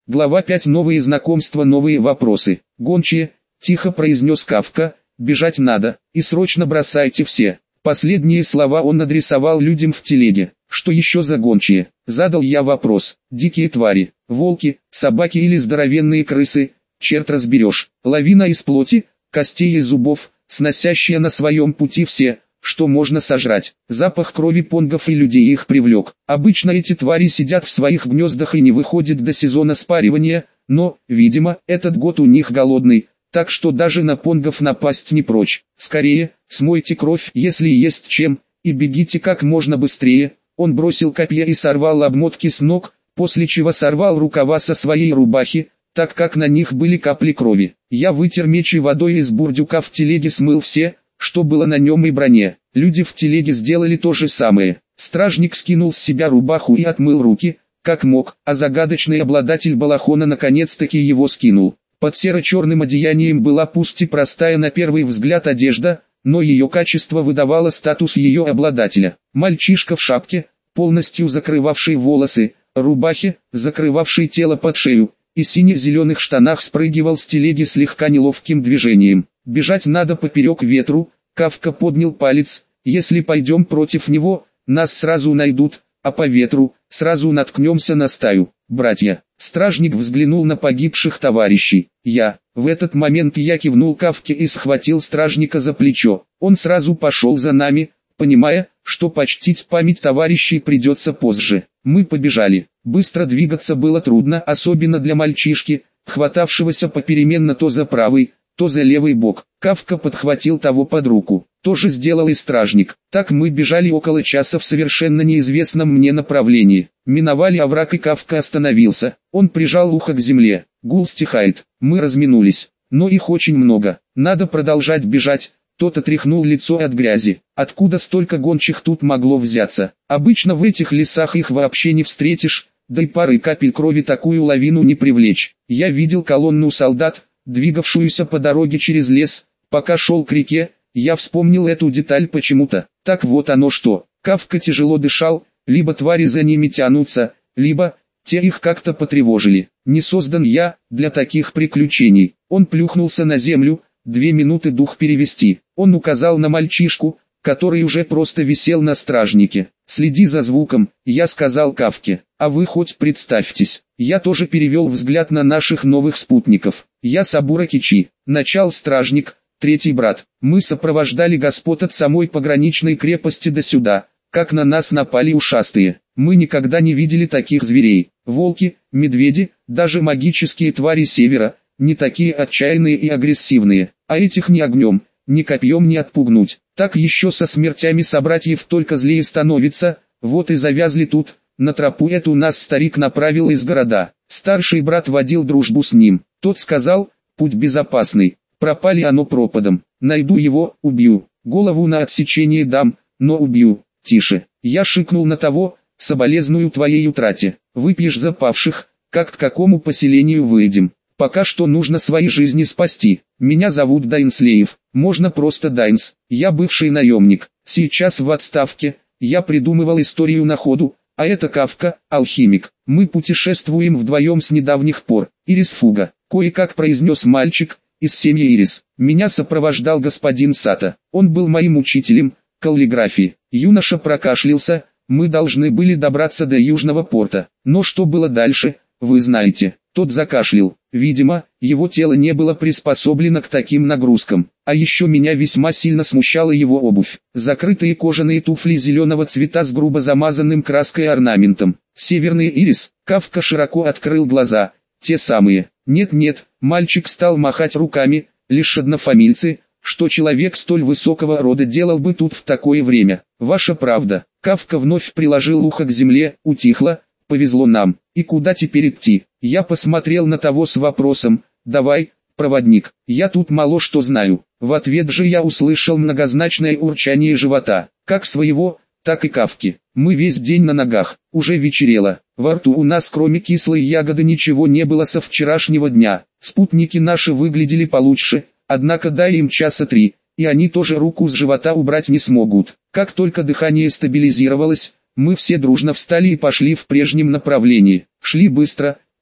Глава 5. Новые знакомства, новые вопросы. Гончие, тихо произнес Кафка, бежать надо, и срочно бросайте все. Последние слова он адресовал людям в телеге. Что еще за гончие? Задал я вопрос. Дикие твари, волки, собаки или здоровенные крысы, черт разберешь. Лавина из плоти, костей и зубов, сносящая на своем пути все, что можно сожрать. Запах крови понгов и людей их привлек. Обычно эти твари сидят в своих гнездах и не выходят до сезона спаривания, но, видимо, этот год у них голодный, так что даже на понгов напасть не прочь. Скорее, смойте кровь, если есть чем, и бегите как можно быстрее. Он бросил копья и сорвал обмотки с ног, после чего сорвал рукава со своей рубахи, так как на них были капли крови. Я вытер меч и водой из бурдюка в телеге смыл все, что было на нем и броне. Люди в телеге сделали то же самое. Стражник скинул с себя рубаху и отмыл руки, как мог, а загадочный обладатель балахона наконец-таки его скинул. Под серо-черным одеянием была пусть и простая на первый взгляд одежда, но ее качество выдавало статус ее обладателя. Мальчишка в шапке, полностью закрывавшей волосы, рубахе, закрывавшей тело под шею, и сине-зеленых штанах спрыгивал с телеги слегка неловким движением. Бежать надо поперек ветру. Кафка поднял палец. Если пойдем против него, нас сразу найдут, а по ветру сразу наткнемся на стаю. Братья. Стражник взглянул на погибших товарищей. В этот момент я кивнул Кафке и схватил стражника за плечо. Он сразу пошел за нами, понимая, что почтить память товарищей придется позже. Мы побежали. Быстро двигаться было трудно, особенно для мальчишки, хватавшегося попеременно то за правый, то за левый бок. Кафка подхватил того под руку. То же сделал и стражник. Так мы бежали около часа в совершенно неизвестном мне направлении. Миновали овраг и Кафка остановился. Он прижал ухо к земле. Гул стихает. Мы разминулись. Но их очень много. Надо продолжать бежать. Тот отряхнул лицо от грязи. Откуда столько гончих тут могло взяться? Обычно в этих лесах их вообще не встретишь, да и пары капель крови такую лавину не привлечь. Я видел колонну солдат, двигавшуюся по дороге через лес. Пока шел к реке, я вспомнил эту деталь почему-то. Так вот оно что. Кафка тяжело дышал, либо твари за ними тянутся, либо те их как-то потревожили. Не создан я для таких приключений. Он плюхнулся на землю. 2 минуты дух перевести. Он указал на мальчишку, который уже просто висел на стражнике. «Следи за звуком», я сказал Кафке. «А вы хоть представьтесь». Я тоже перевел взгляд на наших новых спутников. «Я Сабура Кичи, начал стражник, 3-й брат. Мы сопровождали господ от самой пограничной крепости до сюда, как на нас напали ушастые. Мы никогда не видели таких зверей. Волки, медведи, даже магические твари севера, не такие отчаянные и агрессивные, а этих ни огнем, ни копьем не отпугнуть. Так еще со смертями собратьев только злее становится, вот и завязли тут. На тропу эту нас старик направил из города. Старший брат водил дружбу с ним. Тот сказал, путь безопасный, пропали оно пропадом. Найду его, убью, голову на отсечение дам, но убью. Тише. Я шикнул на того, соболезную твоей утрате. Выпьешь за павших, как к какому поселению выйдем. Пока что нужно свои жизни спасти. Меня зовут Дайнслеев, можно просто Дайнс. Я бывший наемник, сейчас в отставке. Я придумывал историю на ходу, а это Кафка, алхимик. Мы путешествуем вдвоем с недавних пор. Ирис Фуга, кое-как произнес мальчик, из семьи Ирис. Меня сопровождал господин Сата. Он был моим учителем каллиграфии. Юноша прокашлялся. Мы должны были добраться до Южного порта. Но что было дальше, вы знаете. Тот закашлял. Видимо, его тело не было приспособлено к таким нагрузкам. А еще меня весьма сильно смущала его обувь. Закрытые кожаные туфли зеленого цвета с грубо замазанным краской орнаментом. Северный Ирис. Кафка широко открыл глаза. Те самые. Нет-нет, мальчик стал махать руками. Лишь однофамильцы. Что человек столь высокого рода делал бы тут в такое время? Ваша правда. Кафка вновь приложил ухо к земле. Утихло. Повезло нам. И куда теперь идти? Я посмотрел на того с вопросом. Давай, проводник, я тут мало что знаю. В ответ же я услышал многозначное урчание живота. Как своего, так и Кафки. Мы весь день на ногах. Уже вечерело. Во рту у нас кроме кислой ягоды ничего не было со вчерашнего дня. Спутники наши выглядели получше. Однако дай им часа 3, и они тоже руку с живота убрать не смогут. Как только дыхание стабилизировалось, мы все дружно встали и пошли в прежнем направлении. Шли быстро,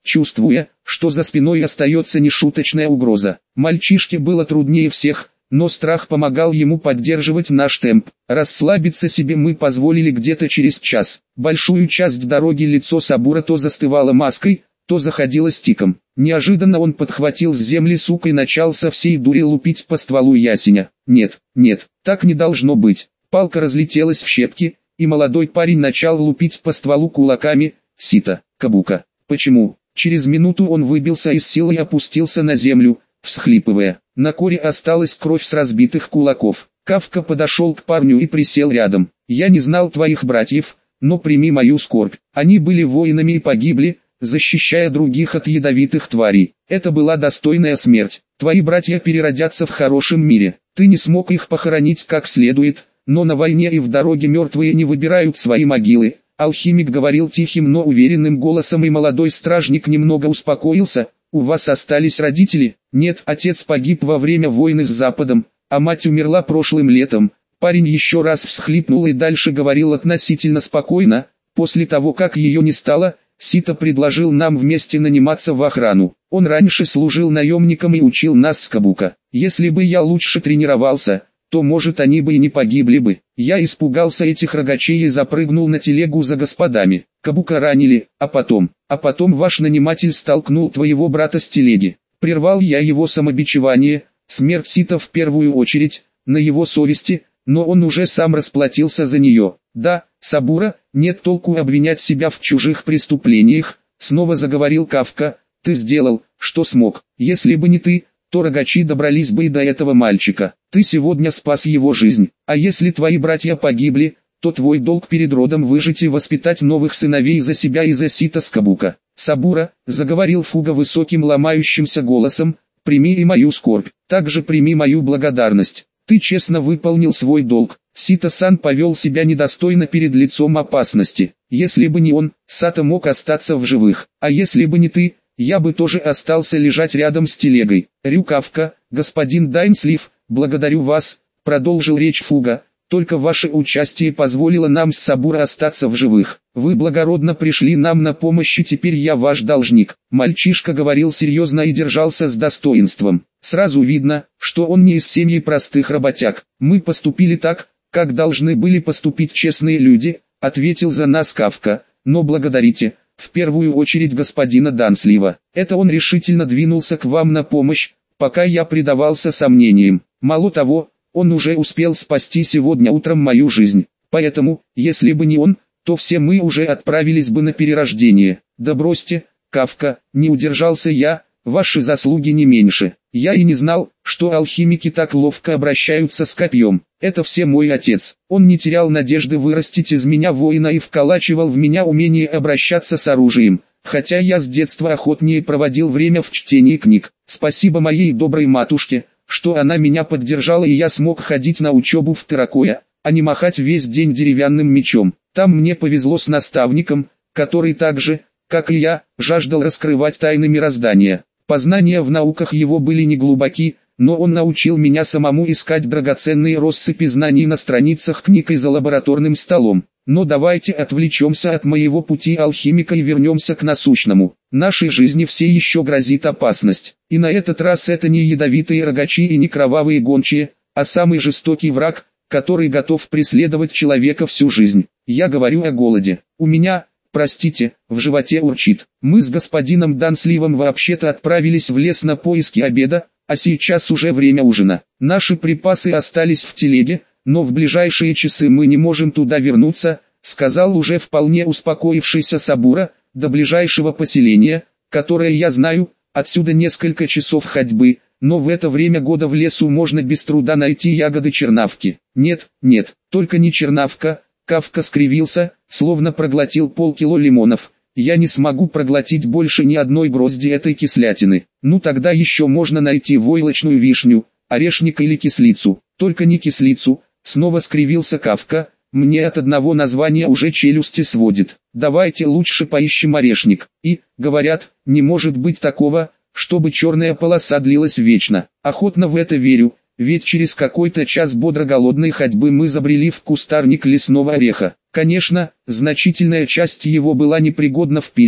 чувствуя, что за спиной остается нешуточная угроза. Мальчишке было труднее всех, но страх помогал ему поддерживать наш темп. Расслабиться себе мы позволили где-то через час. Большую часть дороги лицо Сабура то застывало маской, то заходило стиком. Неожиданно он подхватил с земли сук и начал со всей дури лупить по стволу ясеня. Нет, нет, так не должно быть. Палка разлетелась в щепки, и молодой парень начал лупить по стволу кулаками. Сита, Кабука. Почему? Через минуту он выбился из сил и опустился на землю, всхлипывая. На коре осталась кровь с разбитых кулаков. Кафка подошел к парню и присел рядом. «Я не знал твоих братьев, но прими мою скорбь. Они были воинами и погибли, защищая других от ядовитых тварей. Это была достойная смерть. Твои братья переродятся в хорошем мире. Ты не смог их похоронить как следует, но на войне и в дороге мертвые не выбирают свои могилы». Алхимик говорил тихим, но уверенным голосом, и молодой стражник немного успокоился. «У вас остались родители?» «Нет, отец погиб во время войны с Западом, а мать умерла прошлым летом». Парень еще раз всхлипнул и дальше говорил относительно спокойно. «После того, как ее не стало, Сита предложил нам вместе наниматься в охрану. Он раньше служил наемником и учил нас с Кабука. Если бы я лучше тренировался, то может они бы и не погибли бы. Я испугался этих рогачей и запрыгнул на телегу за господами. Кабука ранили, а потом ваш наниматель столкнул твоего брата с телеги. Прервал я его самобичевание. Смерть Сита в первую очередь, на его совести, но он уже сам расплатился за нее. Да, Сабура, нет толку обвинять себя в чужих преступлениях, снова заговорил Кафка. Ты сделал, что смог. Если бы не ты, то рогачи добрались бы и до этого мальчика. Ты сегодня спас его жизнь. А если твои братья погибли, то твой долг перед родом выжить и воспитать новых сыновей за себя и за Сита с Кабука. Сабура, заговорил Фуга высоким ломающимся голосом, прими и мою скорбь, также прими мою благодарность. Ты честно выполнил свой долг. Сита-сан повел себя недостойно перед лицом опасности. Если бы не он, Сато мог остаться в живых. А если бы не ты, я бы тоже остался лежать рядом с телегой. Рюкавка, господин Дайнслив, благодарю вас, продолжил речь Фуга. Только ваше участие позволило нам с Сабура остаться в живых. Вы благородно пришли нам на помощь, и теперь я ваш должник. Мальчишка говорил серьезно и держался с достоинством. Сразу видно, что он не из семьи простых работяг. Мы поступили так, как должны были поступить честные люди, ответил за нас Кафка. Но благодарите, в первую очередь, господина Данслива. Это он решительно двинулся к вам на помощь, пока я предавался сомнениям. Мало того, он уже успел спасти сегодня утром мою жизнь. Поэтому, если бы не он, то все мы уже отправились бы на перерождение. Да бросьте, Кафка, не удержался я, ваши заслуги не меньше. Я и не знал, что алхимики так ловко обращаются с копьем. Это все мой отец. Он не терял надежды вырастить из меня воина и вколачивал в меня умение обращаться с оружием. Хотя я с детства охотнее проводил время в чтении книг. Спасибо моей доброй матушке, что она меня поддержала, и я смог ходить на учебу в Таракоя, а не махать весь день деревянным мечом. Там мне повезло с наставником, который так же, как и я, жаждал раскрывать тайны мироздания. Познания в науках его были не глубоки, но он научил меня самому искать драгоценные россыпи знаний на страницах книг и за лабораторным столом. Но давайте отвлечемся от моего пути алхимика и вернемся к насущному. Нашей жизни все еще грозит опасность. И на этот раз это не ядовитые рогачи и не кровавые гончие, а самый жестокий враг, который готов преследовать человека всю жизнь. Я говорю о голоде. У меня, простите, в животе урчит. Мы с господином Дансливом вообще-то отправились в лес на поиски обеда, а сейчас уже время ужина. Наши припасы остались в телеге, но в ближайшие часы мы не можем туда вернуться, сказал уже вполне успокоившийся Сабура. До ближайшего поселения, которое я знаю, отсюда несколько часов ходьбы, но в это время года в лесу можно без труда найти ягоды чернавки. Нет, нет, только не чернавка. Кафка скривился, словно проглотил полкило лимонов. Я не смогу проглотить больше ни одной грозди этой кислятины. Ну тогда еще можно найти войлочную вишню, орешник или кислицу. Только не кислицу, снова скривился Кафка. Мне от одного названия уже челюсти сводит. Давайте лучше поищем орешник. И, говорят, не может быть такого, чтобы черная полоса длилась вечно. Охотно в это верю, ведь через какой-то час бодро голодной ходьбы мы забрели в кустарник лесного ореха. Конечно, значительная часть его была непригодна в пищу,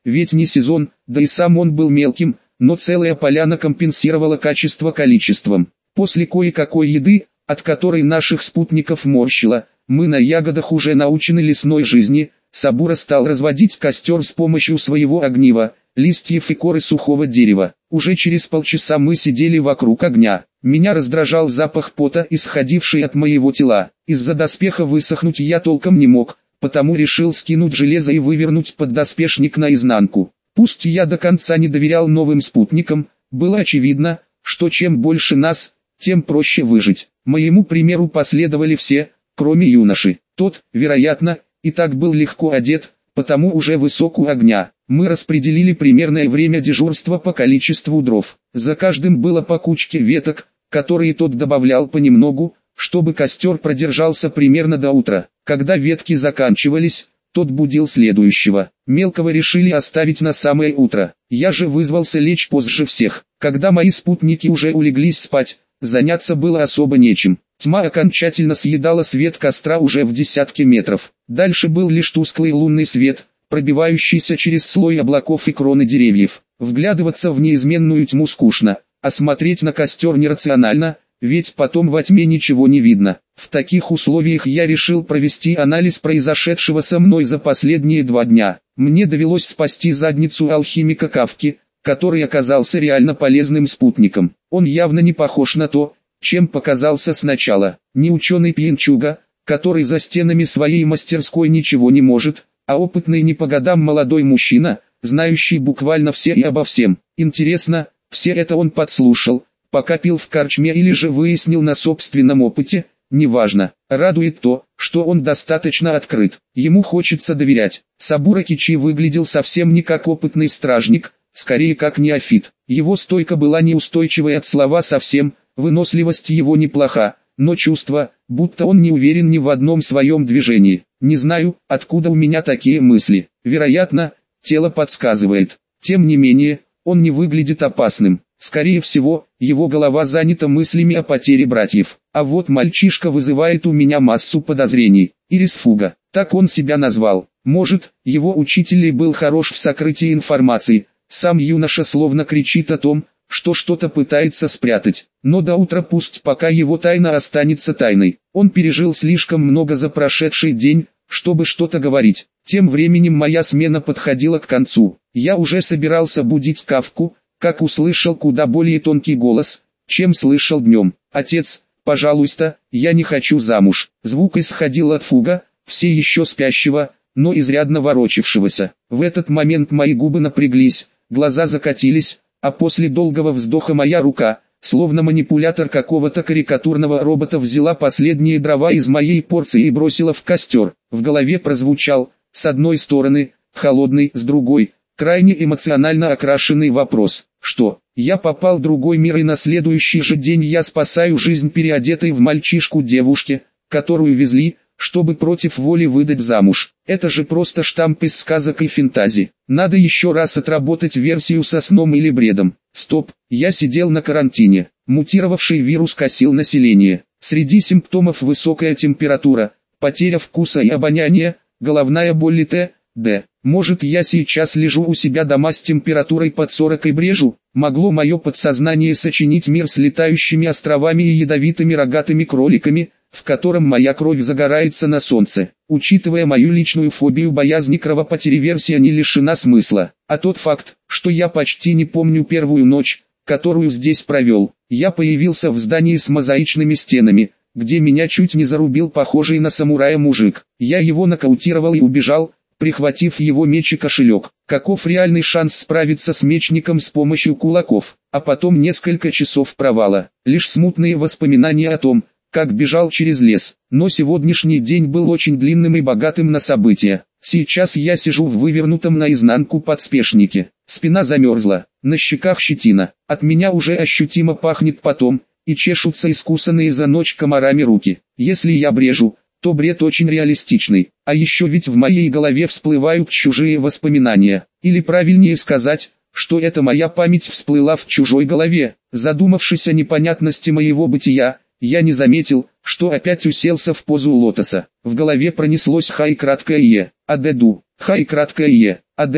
ведь не сезон, да и сам он был мелким, но целая поляна компенсировала качество количеством. После кое-какой еды, от которой наших спутников морщило, мы на ягодах уже научены лесной жизни, Сабура стал разводить костер с помощью своего огнива, листьев и коры сухого дерева. Уже через полчаса мы сидели вокруг огня. Меня раздражал запах пота, исходивший от моего тела. Из-за доспеха высохнуть я толком не мог, потому решил скинуть железо и вывернуть поддоспешник наизнанку. Пусть я до конца не доверял новым спутникам, было очевидно, что чем больше нас, тем проще выжить. Моему примеру последовали все, кроме юноши. Тот, вероятно, и так был легко одет, потому уже высок у огня. Мы распределили примерное время дежурства по количеству дров. За каждым было по кучке веток, которые тот добавлял понемногу, чтобы костер продержался примерно до утра. Когда ветки заканчивались, тот будил следующего. Мелкого решили оставить на самое утро. Я же вызвался лечь позже всех. Когда мои спутники уже улеглись спать, заняться было особо нечем. Тьма окончательно съедала свет костра уже в десятки метров. Дальше был лишь тусклый лунный свет, пробивающийся через слой облаков и кроны деревьев. Вглядываться в неизменную тьму скучно, а смотреть на костер нерационально, ведь потом во тьме ничего не видно. В таких условиях я решил провести анализ произошедшего со мной за последние 2 дня. Мне довелось спасти задницу алхимика Кафки, который оказался реально полезным спутником. Он явно не похож на то, чем показался сначала. Не ученый-пьянчуга, который за стенами своей мастерской ничего не может, а опытный не по годам молодой мужчина, знающий буквально все и обо всем. Интересно, все это он подслушал, пока пил в корчме или же выяснил на собственном опыте, неважно. Радует то, что он достаточно открыт. Ему хочется доверять. Сабура Кичи выглядел совсем не как опытный стражник, скорее как неофит. Его стойка была неустойчивой от слова совсем, выносливость его неплоха, но чувство, будто он не уверен ни в одном своем движении. Не знаю, откуда у меня такие мысли. Вероятно, тело подсказывает. Тем не менее, он не выглядит опасным. Скорее всего, его голова занята мыслями о потере братьев. А вот мальчишка вызывает у меня массу подозрений. Ирис Фуга, так он себя назвал. Может, его учитель и был хорош в сокрытии информации. Сам юноша словно кричит о том, что что-то пытается спрятать. Но до утра пусть пока его тайна останется тайной. Он пережил слишком много за прошедший день, чтобы что-то говорить. Тем временем моя смена подходила к концу. Я уже собирался будить Кафку, как услышал куда более тонкий голос, чем слышал днем. «Отец, пожалуйста, я не хочу замуж». Звук исходил от Фуга, все еще спящего, но изрядно ворочавшегося. В этот момент мои губы напряглись, глаза закатились, а после долгого вздоха моя рука, словно манипулятор какого-то карикатурного робота, взяла последние дрова из моей порции и бросила в костер. В голове прозвучал, с одной стороны, холодный, с другой, крайне эмоционально окрашенный вопрос. Что, я попал в другой мир и на следующий же день я спасаю жизнь переодетой в мальчишку девушке, которую везли, чтобы против воли выдать замуж. Это же просто штамп из сказок и фэнтези. Надо еще раз отработать версию со сном или бредом. Стоп, я сидел на карантине. Мутировавший вирус косил население. Среди симптомов высокая температура, потеря вкуса и обоняния, головная боль и т.д. Может, я сейчас лежу у себя дома с температурой под 40 и брежу? Могло мое подсознание сочинить мир с летающими островами и ядовитыми рогатыми кроликами, в котором моя кровь загорается на солнце? Учитывая мою личную фобию боязни кровопотери, версия не лишена смысла. А тот факт, что я почти не помню первую ночь, которую здесь провел. Я появился в здании с мозаичными стенами, где меня чуть не зарубил похожий на самурая мужик. Я его нокаутировал и убежал, прихватив его меч и кошелек. Каков реальный шанс справиться с мечником с помощью кулаков? А потом несколько часов провала. Лишь смутные воспоминания о том, как бежал через лес. Но сегодняшний день был очень длинным и богатым на события. Сейчас я сижу в вывернутом наизнанку подспешнике. Спина замерзла, на щеках щетина. От меня уже ощутимо пахнет потом, и чешутся искусанные за ночь комарами руки. Если я брежу, то бред очень реалистичный. А еще ведь в моей голове всплывают чужие воспоминания. Или правильнее сказать, что это моя память всплыла в чужой голове. Задумавшись о непонятности моего бытия, я не заметил, что опять уселся в позу лотоса. В голове пронеслось «Хай краткое Е, Адеду, Хай краткое Е, Адеду».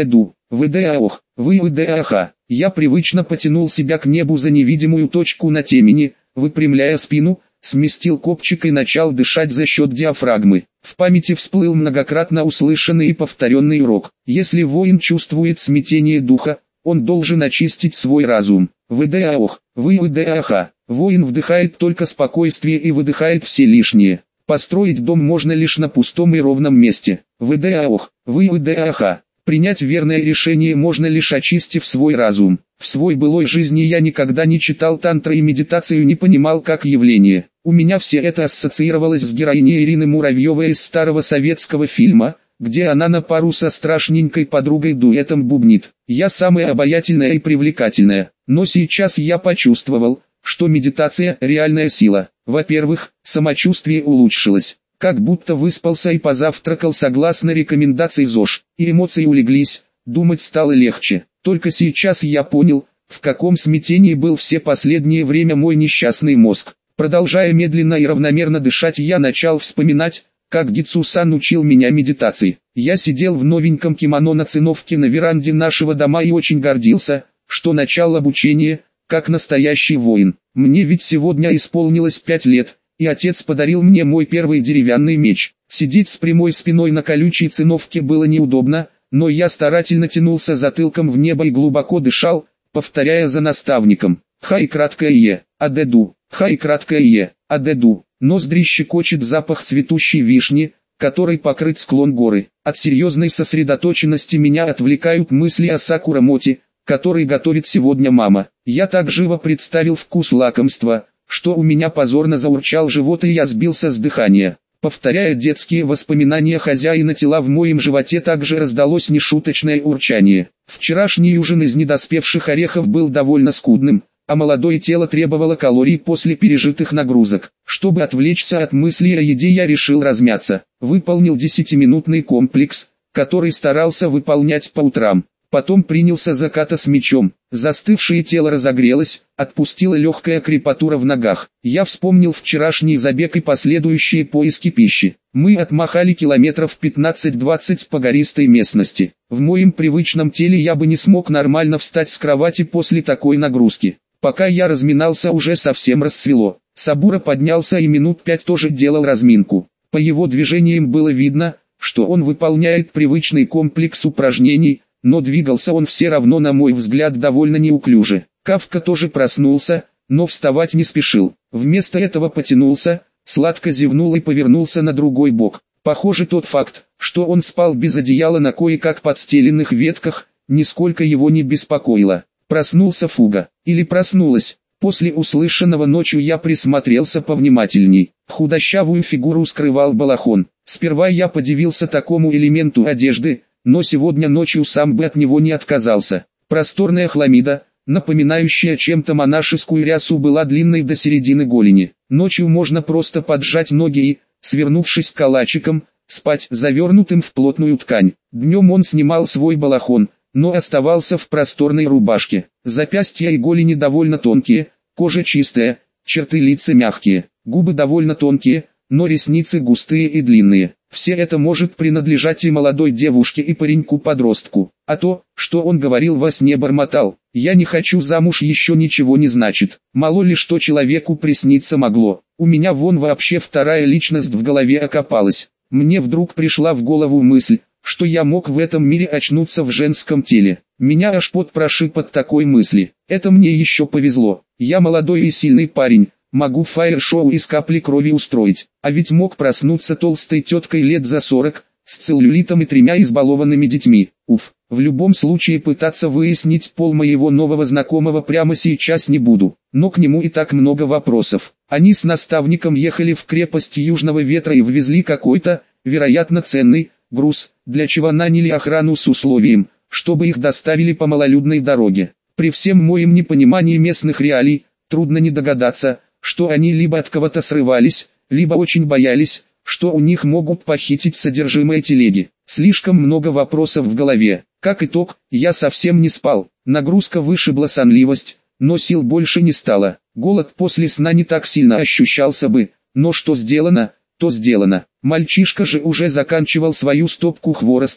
ВДАОХ, вы ВДАХ. Я привычно потянул себя к небу за невидимую точку на темени, выпрямляя спину, сместил копчик и начал дышать за счет диафрагмы. В памяти всплыл многократно услышанный и повторенный урок. Если воин чувствует смятение духа, он должен очистить свой разум. ВДАОХ, вы ВДАХ. Воин вдыхает только спокойствие и выдыхает все лишнее. Построить дом можно лишь на пустом и ровном месте. ВДАОХ, вы ВДАХ. Принять верное решение можно лишь очистив свой разум. В свой былой жизни я никогда не читал тантры и медитацию, не понимал как явление. У меня все это ассоциировалось с героиней Ирины Муравьевой из старого советского фильма, где она на пару со страшненькой подругой дуэтом бубнит: «Я самая обаятельная и привлекательная». Но сейчас я почувствовал, что медитация – реальная сила. Во-первых, самочувствие улучшилось, как будто выспался и позавтракал согласно рекомендации ЗОЖ, и эмоции улеглись, думать стало легче. Только сейчас я понял, в каком смятении был все последнее время мой несчастный мозг. Продолжая медленно и равномерно дышать, я начал вспоминать, как Гитсу-сан учил меня медитации. Я сидел в новеньком кимоно на циновке на веранде нашего дома и очень гордился, что начал обучение, как настоящий воин. Мне ведь сегодня исполнилось 5 лет, и отец подарил мне мой первый деревянный меч. Сидеть с прямой спиной на колючей циновке было неудобно, но я старательно тянулся затылком в небо и глубоко дышал, повторяя за наставником: «Хай краткое е, адеду, хай краткое е, адеду». Ноздри щекочет запах цветущей вишни, которой покрыт склон горы. От серьезной сосредоточенности меня отвлекают мысли о Сакурамоте, который готовит сегодня мама. Я так живо представил вкус лакомства, что у меня позорно заурчал живот и я сбился с дыхания. Повторяя детские воспоминания хозяина тела, в моем животе также раздалось нешуточное урчание. Вчерашний ужин из недоспевших орехов был довольно скудным, а молодое тело требовало калорий после пережитых нагрузок. Чтобы отвлечься от мыслей о еде, я решил размяться. Выполнил 10-минутный комплекс, который старался выполнять по утрам. Потом принялся за ката с мечом. Застывшее тело разогрелось, отпустила легкая крепатура в ногах. Я вспомнил вчерашний забег и последующие поиски пищи. Мы отмахали километров 15-20 по гористой местности. В моем привычном теле я бы не смог нормально встать с кровати после такой нагрузки. Пока я разминался, уже совсем рассвело. Сабура поднялся и минут 5 тоже делал разминку. По его движениям было видно, что он выполняет привычный комплекс упражнений, но двигался он все равно, на мой взгляд, довольно неуклюже. Кафка тоже проснулся, но вставать не спешил. Вместо этого потянулся, сладко зевнул и повернулся на другой бок. Похоже, тот факт, что он спал без одеяла на кое-как подстеленных ветках, нисколько его не беспокоило. Проснулся Фуга, или проснулась. После услышанного ночью я присмотрелся повнимательней. Худощавую фигуру скрывал балахон. Сперва я подивился такому элементу одежды, но сегодня ночью сам бы от него не отказался. Просторная хламида, напоминающая чем-то монашескую рясу, была длинной до середины голени. Ночью можно просто поджать ноги и, свернувшись калачиком, спать завернутым в плотную ткань. Днем он снимал свой балахон, но оставался в просторной рубашке. Запястья и голени довольно тонкие, кожа чистая, черты лица мягкие, губы довольно тонкие, но ресницы густые и длинные. Все это может принадлежать и молодой девушке, и пареньку-подростку. А то, что он говорил во сне, бормотал: «Я не хочу замуж», еще ничего не значит. Мало ли что человеку присниться могло. У меня вон вообще вторая личность в голове окопалась. Мне вдруг пришла в голову мысль, что я мог в этом мире очнуться в женском теле. Меня аж пот прошиб от такой мысли. Это мне еще повезло. Я молодой и сильный парень. Могу фаер-шоу из капли крови устроить. А ведь мог проснуться толстой теткой лет за 40, с целлюлитом и 3 избалованными детьми. Уф, в любом случае пытаться выяснить пол моего нового знакомого прямо сейчас не буду. Но к нему и так много вопросов. Они с наставником ехали в крепость Южного Ветра и ввезли какой-то, вероятно, ценный груз, для чего наняли охрану с условием, чтобы их доставили по малолюдной дороге. При всем моем непонимании местных реалий, трудно не догадаться, что они либо от кого-то срывались, либо очень боялись, что у них могут похитить содержимое телеги. Слишком много вопросов в голове. Как итог, я совсем не спал. Нагрузка вышибла сонливость, но сил больше не стало. Голод после сна не так сильно ощущался бы, но что сделано, то сделано. Мальчишка же уже заканчивал свою стопку хвороста,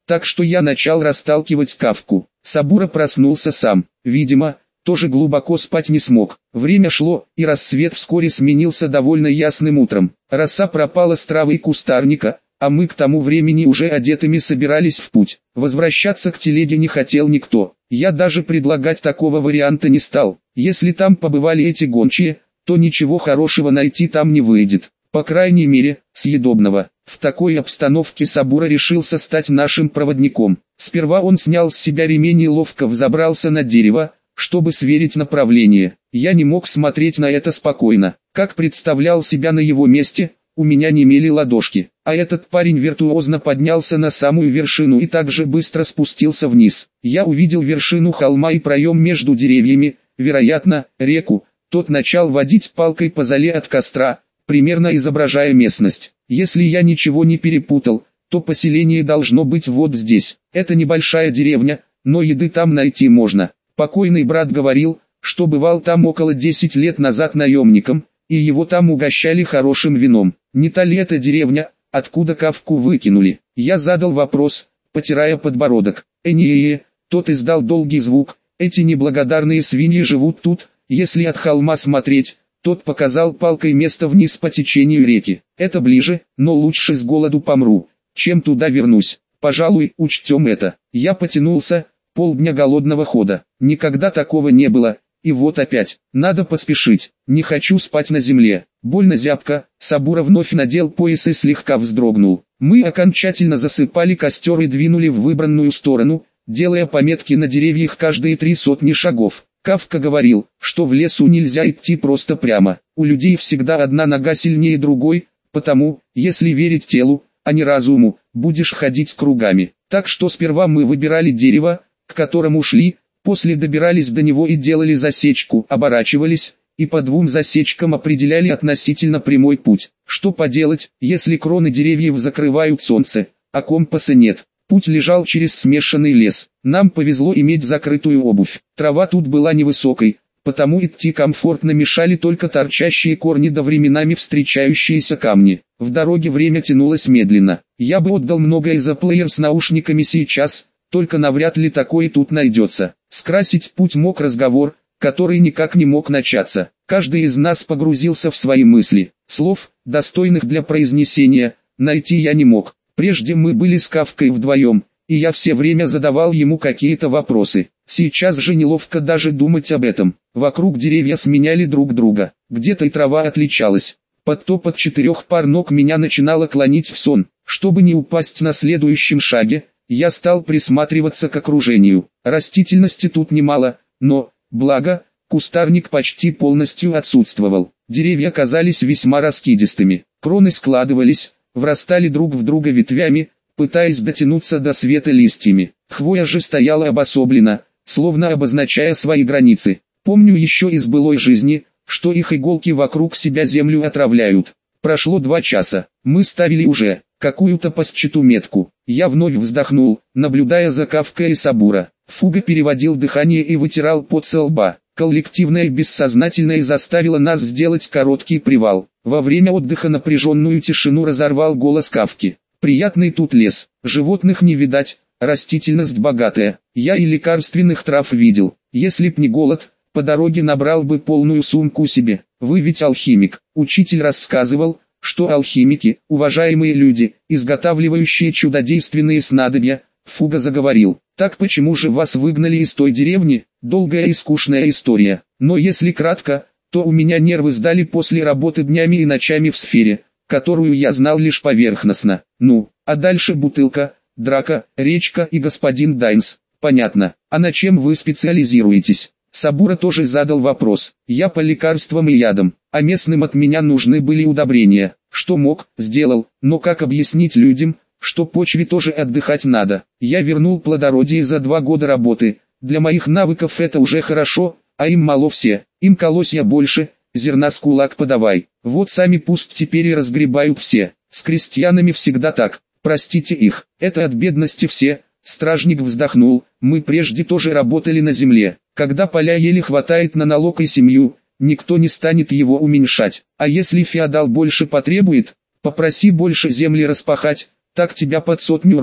так что я начал расталкивать Кафку. Сабура проснулся сам, видимо, тоже глубоко спать не смог. Время шло, и рассвет вскоре сменился довольно ясным утром. Роса пропала с травы и кустарника, а мы к тому времени уже одетыми собирались в путь. Возвращаться к телеге не хотел никто. Я даже предлагать такого варианта не стал. Если там побывали эти гончие, то ничего хорошего найти там не выйдет. По крайней мере, съедобного. В такой обстановке Сабура решился стать нашим проводником. Сперва он снял с себя ремень и ловко взобрался на дерево, чтобы сверить направление. Я не мог смотреть на это спокойно. Как представлял себя на его месте, у меня немели ладошки. А этот парень виртуозно поднялся на самую вершину и также быстро спустился вниз. Я увидел вершину холма и проем между деревьями, вероятно, реку. Тот начал водить палкой по золе от костра, примерно изображая местность. Если я ничего не перепутал, то поселение должно быть вот здесь. Это небольшая деревня, но еды там найти можно. Покойный брат говорил, что бывал там около 10 лет назад наемником, и его там угощали хорошим вином. Не та ли это деревня, откуда Кафку выкинули? Я задал вопрос, потирая подбородок. Не-е-е, тот издал долгий звук. Эти неблагодарные свиньи живут тут, если от холма смотреть. Тот показал палкой место вниз по течению реки. Это ближе, но лучше с голоду помру, чем туда вернусь. Пожалуй, учтем это. Я потянулся, полдня голодного хода. Никогда такого не было. И вот опять. Надо поспешить. Не хочу спать на земле. Больно зябко. Сабура вновь надел пояс и слегка вздрогнул. Мы окончательно засыпали костер и двинули в выбранную сторону, делая пометки на деревьях каждые 300 шагов. Кафка говорил, что в лесу нельзя идти просто прямо. У людей всегда одна нога сильнее другой, потому, если верить телу, а не разуму, будешь ходить кругами. Так что сперва мы выбирали дерево, к которому шли, после добирались до него и делали засечку, оборачивались, и по 2 засечкам определяли относительно прямой путь. Что поделать, если кроны деревьев закрывают солнце, а компаса нет? Путь лежал через смешанный лес. Нам повезло иметь закрытую обувь. Трава тут была невысокой, потому идти комфортно мешали только торчащие корни да временами встречающиеся камни. В дороге время тянулось медленно. Я бы отдал многое за плеер с наушниками сейчас, только навряд ли такое тут найдется. Скрасить путь мог разговор, который никак не мог начаться. Каждый из нас погрузился в свои мысли. Слов, достойных для произнесения, найти я не мог. Прежде мы были с Кафкой вдвоем, и я все время задавал ему какие-то вопросы. Сейчас же неловко даже думать об этом. Вокруг деревья сменяли друг друга. Где-то и трава отличалась. Под топот 4 пар ног меня начинало клонить в сон. Чтобы не упасть на следующем шаге, я стал присматриваться к окружению. Растительности тут немало, но, благо, кустарник почти полностью отсутствовал. Деревья казались весьма раскидистыми. Кроны складывались, врастали друг в друга ветвями, пытаясь дотянуться до света листьями. Хвоя же стояла обособленно, словно обозначая свои границы. Помню еще из былой жизни, что их иголки вокруг себя землю отравляют. Прошло 2 часа, мы ставили уже какую-то по счету метку. Я вновь вздохнул, наблюдая за Кафкой и Сабура. Фуга переводил дыхание и вытирал пот со лба. Коллективное бессознательное заставило нас сделать короткий привал. Во время отдыха напряженную тишину разорвал голос Кафки. Приятный тут лес, животных не видать, растительность богатая. Я и лекарственных трав видел. Если б не голод, по дороге набрал бы полную сумку себе. Вы ведь алхимик. Учитель рассказывал, что алхимики, уважаемые люди, изготавливающие чудодейственные снадобья. Фуга заговорил. Так почему же вас выгнали из той деревни? Долгая и скучная история. Но если кратко, то у меня нервы сдали после работы днями и ночами в сфере, которую я знал лишь поверхностно. Ну, а дальше бутылка, драка, речка и господин Дайнс. Понятно. А на чем вы специализируетесь? Сабура тоже задал вопрос. Я по лекарствам и ядам, а местным от меня нужны были удобрения. Что мог, сделал, но как объяснить людям, что почве тоже отдыхать надо? Я вернул плодородие за 2 года работы. Для моих навыков это уже хорошо, а им мало все. Им колосья больше, зерна с кулак подавай. Вот сами пусть теперь и разгребают все. С крестьянами всегда так. Простите их, это от бедности все. Стражник вздохнул. Мы прежде тоже работали на земле. Когда поля еле хватает на налог и семью, никто не станет его уменьшать. А если феодал больше потребует, попроси больше земли распахать, так тебя под 100 роск,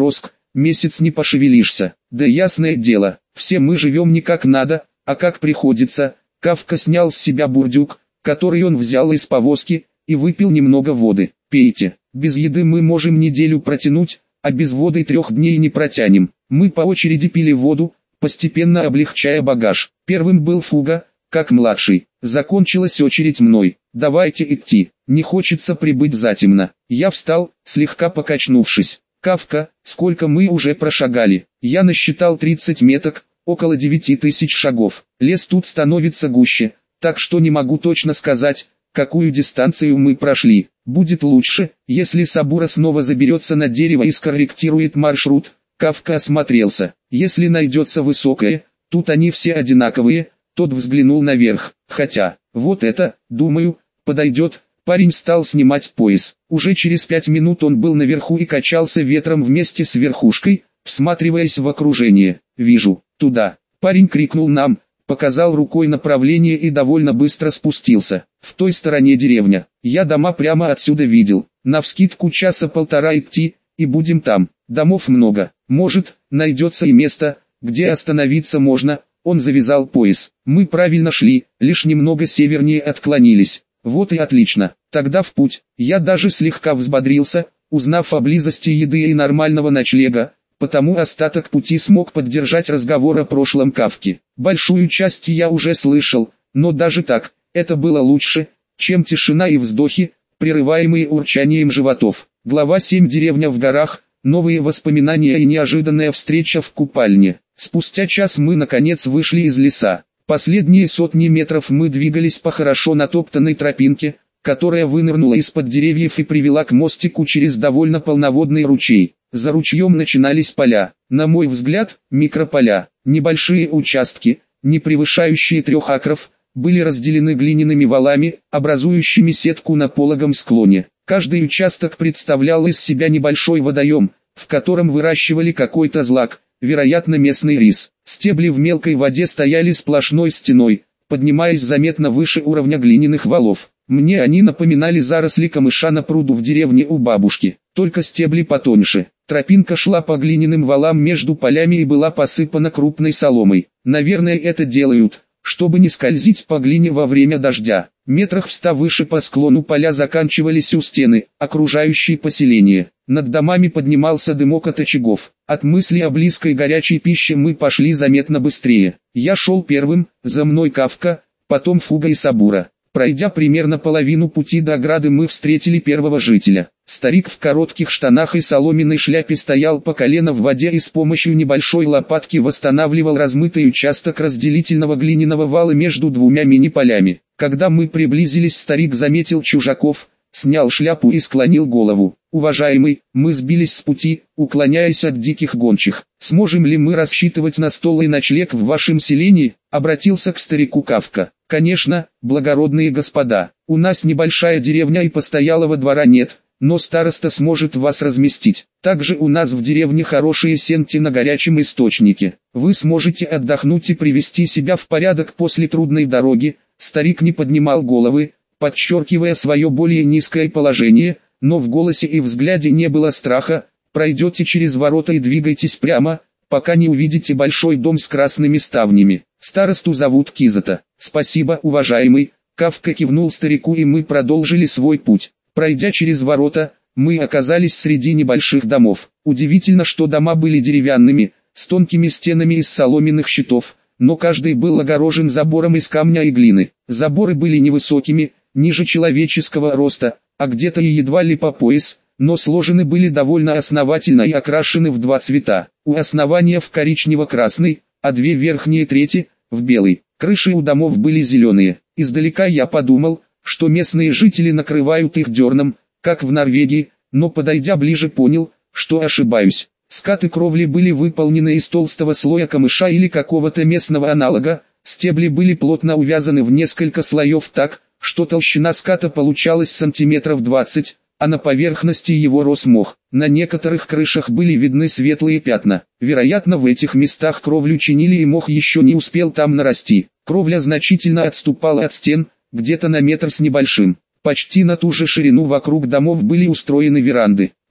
месяц не пошевелишься. Да ясное дело, все мы живем не как надо, а как приходится. Кафка снял с себя бурдюк, который он взял из повозки, и выпил немного воды. Пейте, без еды мы можем неделю протянуть, а без воды 3 дней не протянем. Мы по очереди пили воду, постепенно облегчая багаж. Первым был Фуга, как младший. Закончилась очередь мной. Давайте идти, не хочется прибыть затемно. Я встал, слегка покачнувшись. Кафка, сколько мы уже прошагали? Я насчитал 30 меток, около 9000 шагов. Лес тут становится гуще, так что не могу точно сказать, какую дистанцию мы прошли. Будет лучше, если Сабура снова заберется на дерево и скорректирует маршрут. Кафка осмотрелся. Если найдется высокое, тут они все одинаковые. Тот взглянул наверх. Хотя, вот это, думаю, подойдет. Парень стал снимать пояс. Уже через 5 минут он был наверху и качался ветром вместе с верхушкой, всматриваясь в окружение. «Вижу, туда!» Парень крикнул нам, показал рукой направление и довольно быстро спустился. В той стороне деревня. Я дома прямо отсюда видел. Навскидку часа полтора идти, и будем там. Домов много. Может, найдется и место, где остановиться можно. Он завязал пояс. Мы правильно шли, лишь немного севернее отклонились. Вот и отлично. Тогда в путь. Я даже слегка взбодрился, узнав о близости еды и нормального ночлега, потому остаток пути смог поддержать разговор о прошлом Кафки. Большую часть я уже слышал, но даже так, это было лучше, чем тишина и вздохи, прерываемые урчанием животов. Глава 7. Деревня в горах, новые воспоминания и неожиданная встреча в купальне. Спустя час мы наконец вышли из леса. Последние сотни метров мы двигались по хорошо натоптанной тропинке, которая вынырнула из-под деревьев и привела к мостику через довольно полноводный ручей. За ручьем начинались поля, на мой взгляд, микрополя. Небольшие участки, не превышающие 3 акров, были разделены глиняными валами, образующими сетку на пологом склоне. Каждый участок представлял из себя небольшой водоем, в котором выращивали какой-то злак, вероятно местный рис. Стебли в мелкой воде стояли сплошной стеной, поднимаясь заметно выше уровня глиняных валов. Мне они напоминали заросли камыша на пруду в деревне у бабушки, только стебли потоньше. Тропинка шла по глиняным валам между полями и была посыпана крупной соломой. Наверное, это делают, чтобы не скользить по глине во время дождя. Метрах в 100 выше по склону поля заканчивались у стены, окружающей поселение. Над домами поднимался дымок от очагов. От мысли о близкой горячей пище мы пошли заметно быстрее. Я шел первым, за мной Кафка, потом Фуга и Сабура. Пройдя примерно половину пути до ограды, мы встретили первого жителя. Старик в коротких штанах и соломенной шляпе стоял по колено в воде и с помощью небольшой лопатки восстанавливал размытый участок разделительного глиняного вала между 2 мини-полями. Когда мы приблизились, старик заметил чужаков, снял шляпу и склонил голову. «Уважаемый, мы сбились с пути, уклоняясь от диких гончих. Сможем ли мы рассчитывать на стол и ночлег в вашем селении?» — обратился к старику Кафка. «Конечно, благородные господа, у нас небольшая деревня и постоялого двора нет, но староста сможет вас разместить. Также у нас в деревне хорошие сенки на горячем источнике. Вы сможете отдохнуть и привести себя в порядок после трудной дороги». Старик не поднимал головы, подчеркивая свое более низкое положение, но в голосе и взгляде не было страха. «Пройдете через ворота и двигайтесь прямо, пока не увидите большой дом с красными ставнями. Старосту зовут Кизата». «Спасибо, уважаемый». Кафка кивнул старику, и мы продолжили свой путь. Пройдя через ворота, мы оказались среди небольших домов. Удивительно, что дома были деревянными, с тонкими стенами из соломенных щитов, но каждый был огорожен забором из камня и глины. Заборы были невысокими, ниже человеческого роста, а где-то и едва ли по пояс, но сложены были довольно основательно и окрашены в 2 цвета. У основания в коричнево-красный, а 2 верхние трети – в белый. Крыши у домов были зеленые. Издалека я подумал, что местные жители накрывают их дерном, как в Норвегии, но подойдя ближе понял, что ошибаюсь. Скаты кровли были выполнены из толстого слоя камыша или какого-то местного аналога, стебли были плотно увязаны в несколько слоев так, что толщина ската получалась сантиметров 20, а на поверхности его рос мох. На некоторых крышах были видны светлые пятна. Вероятно, в этих местах кровлю чинили и мох еще не успел там нарасти. Кровля значительно отступала от стен, где-то на метр с небольшим. Почти на ту же ширину вокруг домов были устроены веранды.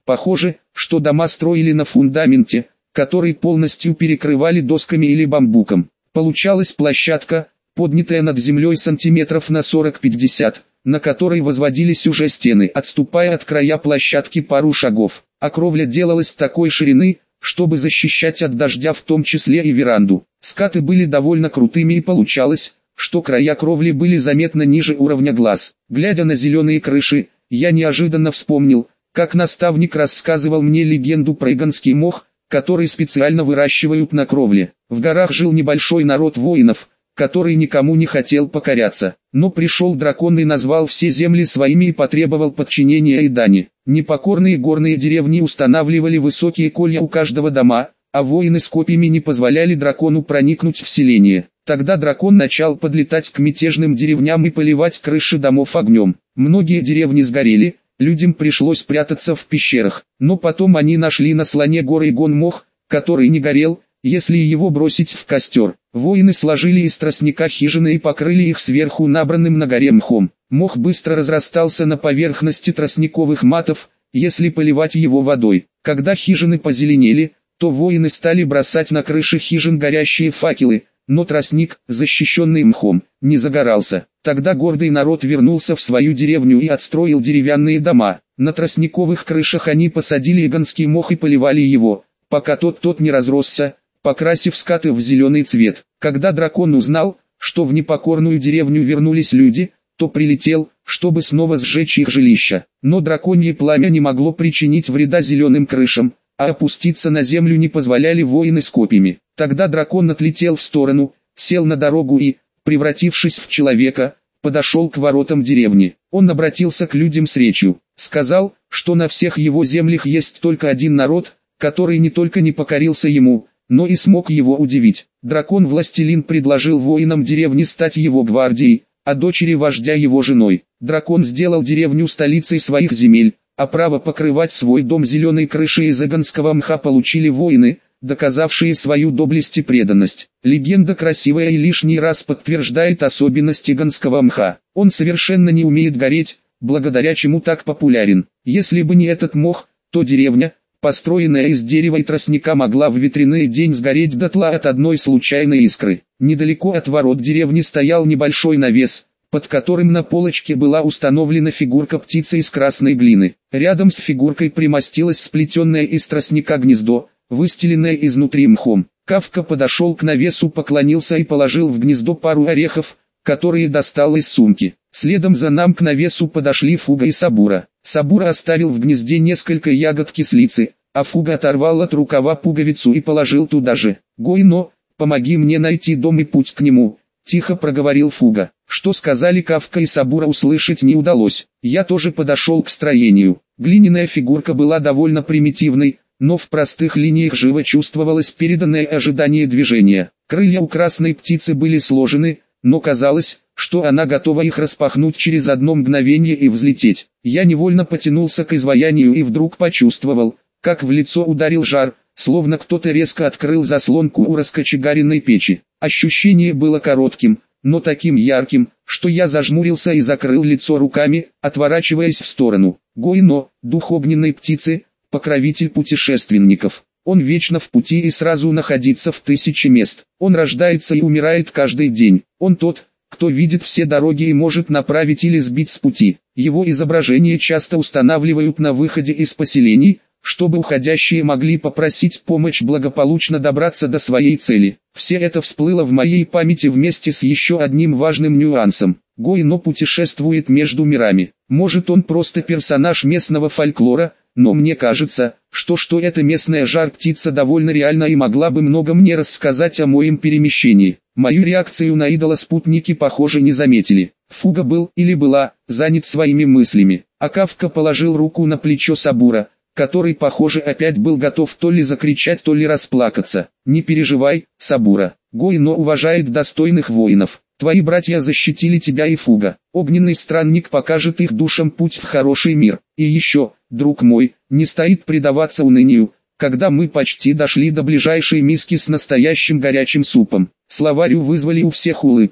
Похоже, что дома строили на фундаменте, который полностью перекрывали досками или бамбуком. Получалась площадка, поднятая над землей сантиметров на 40-50, на которой возводились уже стены, отступая от края площадки пару шагов, а кровля делалась такой ширины, чтобы защищать от дождя в том числе и веранду. Скаты были довольно крутыми и получалось, что края кровли были заметно ниже уровня глаз. Глядя на зеленые крыши, я неожиданно вспомнил, как наставник рассказывал мне легенду про иганский мох, который специально выращивают на кровле. В горах жил небольшой народ воинов, который никому не хотел покоряться. Но пришел дракон и назвал все земли своими и потребовал подчинения и дани. Непокорные горные деревни устанавливали высокие колья у каждого дома, а воины с копьями не позволяли дракону проникнуть в селение. Тогда дракон начал подлетать к мятежным деревням и поливать крыши домов огнем. Многие деревни сгорели, людям пришлось прятаться в пещерах. Но потом они нашли на слоне горы гон-мох, который не горел, если его бросить в костер. Воины сложили из тростника хижины и покрыли их сверху набранным на горе мхом. Мох быстро разрастался на поверхности тростниковых матов, если поливать его водой. Когда хижины позеленели, то воины стали бросать на крыши хижин горящие факелы, но тростник, защищенный мхом, не загорался. Тогда гордый народ вернулся в свою деревню и отстроил деревянные дома. На тростниковых крышах они посадили иганский мох и поливали его, пока тот не разросся, покрасив скаты в зеленый цвет. Когда дракон узнал, что в непокорную деревню вернулись люди, то прилетел, чтобы снова сжечь их жилища. Но драконье пламя не могло причинить вреда зеленым крышам, а опуститься на землю не позволяли воины с копьями. Тогда дракон отлетел в сторону, сел на дорогу и, превратившись в человека, подошел к воротам деревни. Он обратился к людям с речью, сказал, что на всех его землях есть только один народ, который не только не покорился ему, но и смог его удивить. Дракон-властелин предложил воинам деревни стать его гвардией, а дочери вождя его женой. Дракон сделал деревню столицей своих земель, а право покрывать свой дом зеленой крышей из иганского мха получили воины, доказавшие свою доблесть и преданность. Легенда красивая и лишний раз подтверждает особенность иганского мха. Он совершенно не умеет гореть, благодаря чему так популярен. Если бы не этот мох, то деревня, построенная из дерева и тростника, могла в ветреный день сгореть дотла от одной случайной искры. Недалеко от ворот деревни стоял небольшой навес, под которым на полочке была установлена фигурка птицы из красной глины. Рядом с фигуркой примостилось сплетенное из тростника гнездо, выстеленное изнутри мхом. Кафка подошел к навесу, поклонился и положил в гнездо пару орехов, которые достал из сумки. Следом за нам к навесу подошли Фуга и Сабура. Сабура оставил в гнезде несколько ягод кислицы, а Фуга оторвал от рукава пуговицу и положил туда же. «Гойно, помоги мне найти дом и путь к нему», — тихо проговорил Фуга. Что сказали Кафка и Сабура, услышать не удалось. Я тоже подошел к строению. Глиняная фигурка была довольно примитивной, но в простых линиях живо чувствовалось переданное ожидание движения. Крылья у красной птицы были сложены, но казалось, что она готова их распахнуть через одно мгновение и взлететь. Я невольно потянулся к изваянию и вдруг почувствовал, как в лицо ударил жар, словно кто-то резко открыл заслонку у раскочегаренной печи. Ощущение было коротким, но таким ярким, что я зажмурился и закрыл лицо руками, отворачиваясь в сторону. Гойно, дух огненной птицы, покровитель путешественников. Он вечно в пути и сразу находится в 1000 мест. Он рождается и умирает каждый день. Он тот, кто видит все дороги и может направить или сбить с пути. Его изображение часто устанавливают на выходе из поселений, чтобы уходящие могли попросить помощь благополучно добраться до своей цели. Все это всплыло в моей памяти вместе с еще одним важным нюансом. Гойно путешествует между мирами. Может, он просто персонаж местного фольклора, но мне кажется, что эта местная жар-птица довольно реальна и могла бы много мне рассказать о моем перемещении. Мою реакцию на идола спутники, похоже, не заметили. Фуга был или была занят своими мыслями, а Кафка положил руку на плечо Сабура, который, похоже, опять был готов то ли закричать, то ли расплакаться. «Не переживай, Сабура, Гойно уважает достойных воинов. Твои братья защитили тебя и Фуга. Огненный странник покажет их душам путь в хороший мир. И еще, друг мой, не стоит предаваться унынию, когда мы почти дошли до ближайшей миски с настоящим горячим супом». Словарю вызвали у всех улыбку,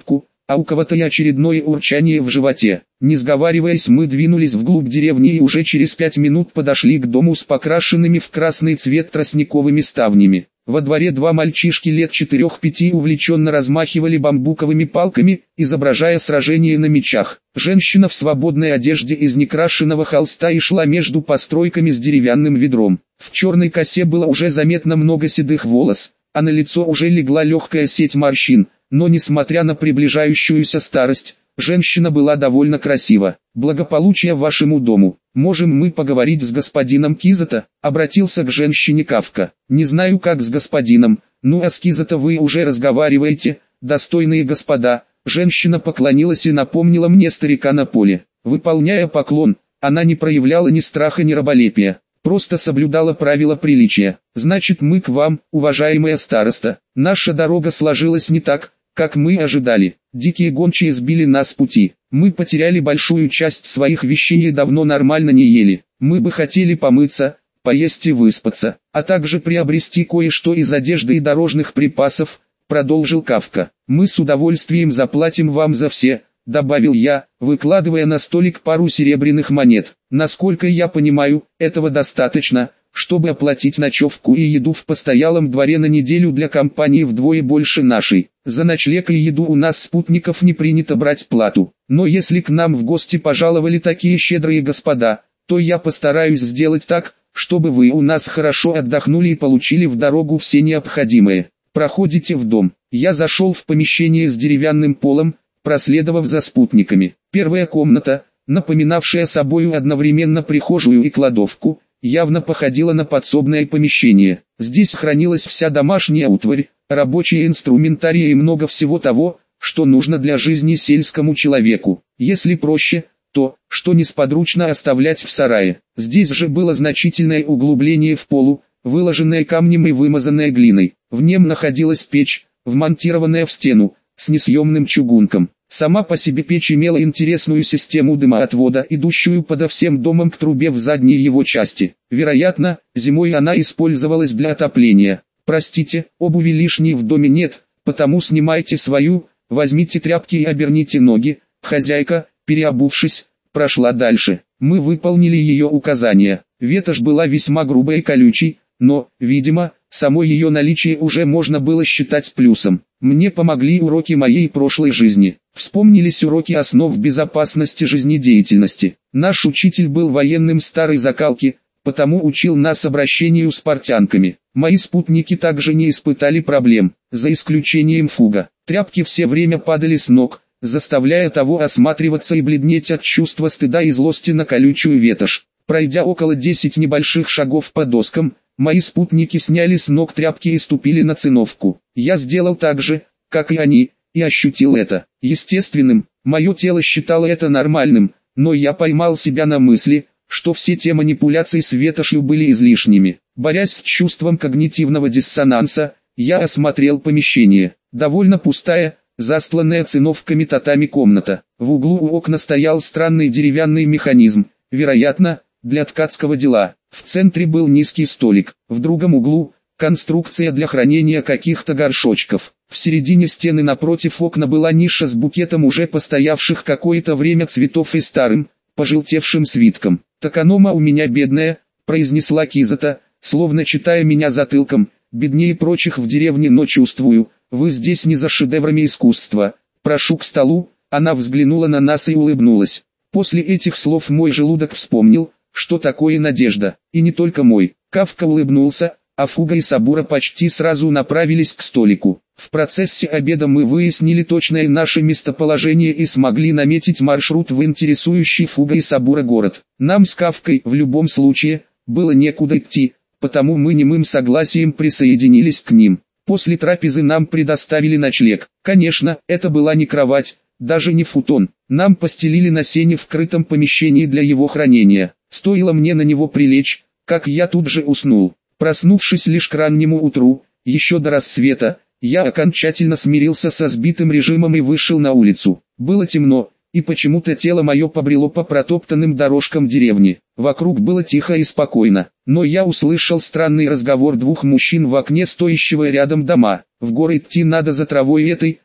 а у кого-то и очередное урчание в животе. Не сговариваясь, мы двинулись вглубь деревни и уже через 5 минут подошли к дому с покрашенными в красный цвет тростниковыми ставнями. Во дворе два мальчишки лет 4-5 увлеченно размахивали бамбуковыми палками, изображая сражение на мечах. Женщина в свободной одежде из некрашенного холста и шла между постройками с деревянным ведром. В черной косе было уже заметно много седых волос, а на лицо уже легла легкая сеть морщин, но несмотря на приближающуюся старость, женщина была довольно красива. «Благополучия вашему дому. Можем мы поговорить с господином Кизото?» — обратился к женщине Кафка. «Не знаю, как с господином, ну а с Кизото вы уже разговариваете, достойные господа». Женщина поклонилась и напомнила мне старика на поле. Выполняя поклон, она не проявляла ни страха, ни раболепия, просто соблюдала правила приличия. «Значит, мы к вам, уважаемая староста. Наша дорога сложилась не так, как мы ожидали. Дикие гончие сбили нас с пути. Мы потеряли большую часть своих вещей и давно нормально не ели. Мы бы хотели помыться, поесть и выспаться, а также приобрести кое-что из одежды и дорожных припасов», — продолжил Кафка. «Мы с удовольствием заплатим вам за все», — добавил я, выкладывая на столик пару серебряных монет. «Насколько я понимаю, этого достаточно, чтобы оплатить ночевку и еду в постоялом дворе на неделю для компании вдвое больше нашей. За ночлег и еду у нас спутников не принято брать плату. Но если к нам в гости пожаловали такие щедрые господа, то я постараюсь сделать так, чтобы вы у нас хорошо отдохнули и получили в дорогу все необходимое. Проходите в дом». Я зашел в помещение с деревянным полом, проследовав за спутниками. Первая комната, напоминавшая собою одновременно прихожую и кладовку, явно походила на подсобное помещение. Здесь хранилась вся домашняя утварь, рабочие инструментарии и много всего того, что нужно для жизни сельскому человеку. Если проще, то, что несподручно оставлять в сарае. Здесь же было значительное углубление в полу, выложенное камнем и вымазанное глиной. В нем находилась печь, вмонтированная в стену, с несъемным чугунком. Сама по себе печь имела интересную систему дымоотвода, идущую подо всем домом к трубе в задней его части. Вероятно, зимой она использовалась для отопления. «Простите, обуви лишней в доме нет, потому снимайте свою, возьмите тряпки и оберните ноги». Хозяйка, переобувшись, прошла дальше. Мы выполнили ее указания. Ветошь была весьма грубой и колючей, но, видимо, само ее наличие уже можно было считать плюсом. Мне помогли уроки моей прошлой жизни. Вспомнились уроки основ безопасности жизнедеятельности. Наш учитель был военным старой закалки, потому учил нас обращению с портянками. Мои спутники также не испытали проблем, за исключением Фуга. Тряпки все время падали с ног, заставляя того осматриваться и бледнеть от чувства стыда и злости на колючую ветошь. Пройдя около 10 небольших шагов по доскам, мои спутники сняли с ног тряпки и ступили на циновку. Я сделал так же, как и они, и ощутил это естественным. Мое тело считало это нормальным, но я поймал себя на мысли, что все те манипуляции с ветошью были излишними. Борясь с чувством когнитивного диссонанса, я осмотрел помещение. Довольно пустая, застланная циновками татами комната. В углу у окна стоял странный деревянный механизм, вероятно, для ткацкого дела. В центре был низкий столик, в другом углу – конструкция для хранения каких-то горшочков. В середине стены напротив окна была ниша с букетом уже постоявших какое-то время цветов и старым, пожелтевшим свитком. «Токанома у меня бедная», – произнесла Кизото, словно читая меня затылком, «беднее прочих в деревне, но чувствую, вы здесь не за шедеврами искусства. Прошу к столу». Она взглянула на нас и улыбнулась. После этих слов мой желудок вспомнил, что такое надежда, и не только мой. Кафка улыбнулся, а Фуга и Сабура почти сразу направились к столику. В процессе обеда мы выяснили точное наше местоположение и смогли наметить маршрут в интересующий Фуга и Сабура город. Нам с Кафкой, в любом случае, было некуда идти, потому мы немым согласием присоединились к ним. После трапезы нам предоставили ночлег. Конечно, это была не кровать, даже не футон. Нам постелили на сене в крытом помещении для его хранения. Стоило мне на него прилечь, как я тут же уснул. Проснувшись лишь к раннему утру, еще до рассвета, я окончательно смирился со сбитым режимом и вышел на улицу. Было темно, и почему-то тело мое побрело по протоптанным дорожкам деревни. Вокруг было тихо и спокойно, но я услышал странный разговор двух мужчин в окне стоящего рядом дома. «В горы идти надо за травой этой»,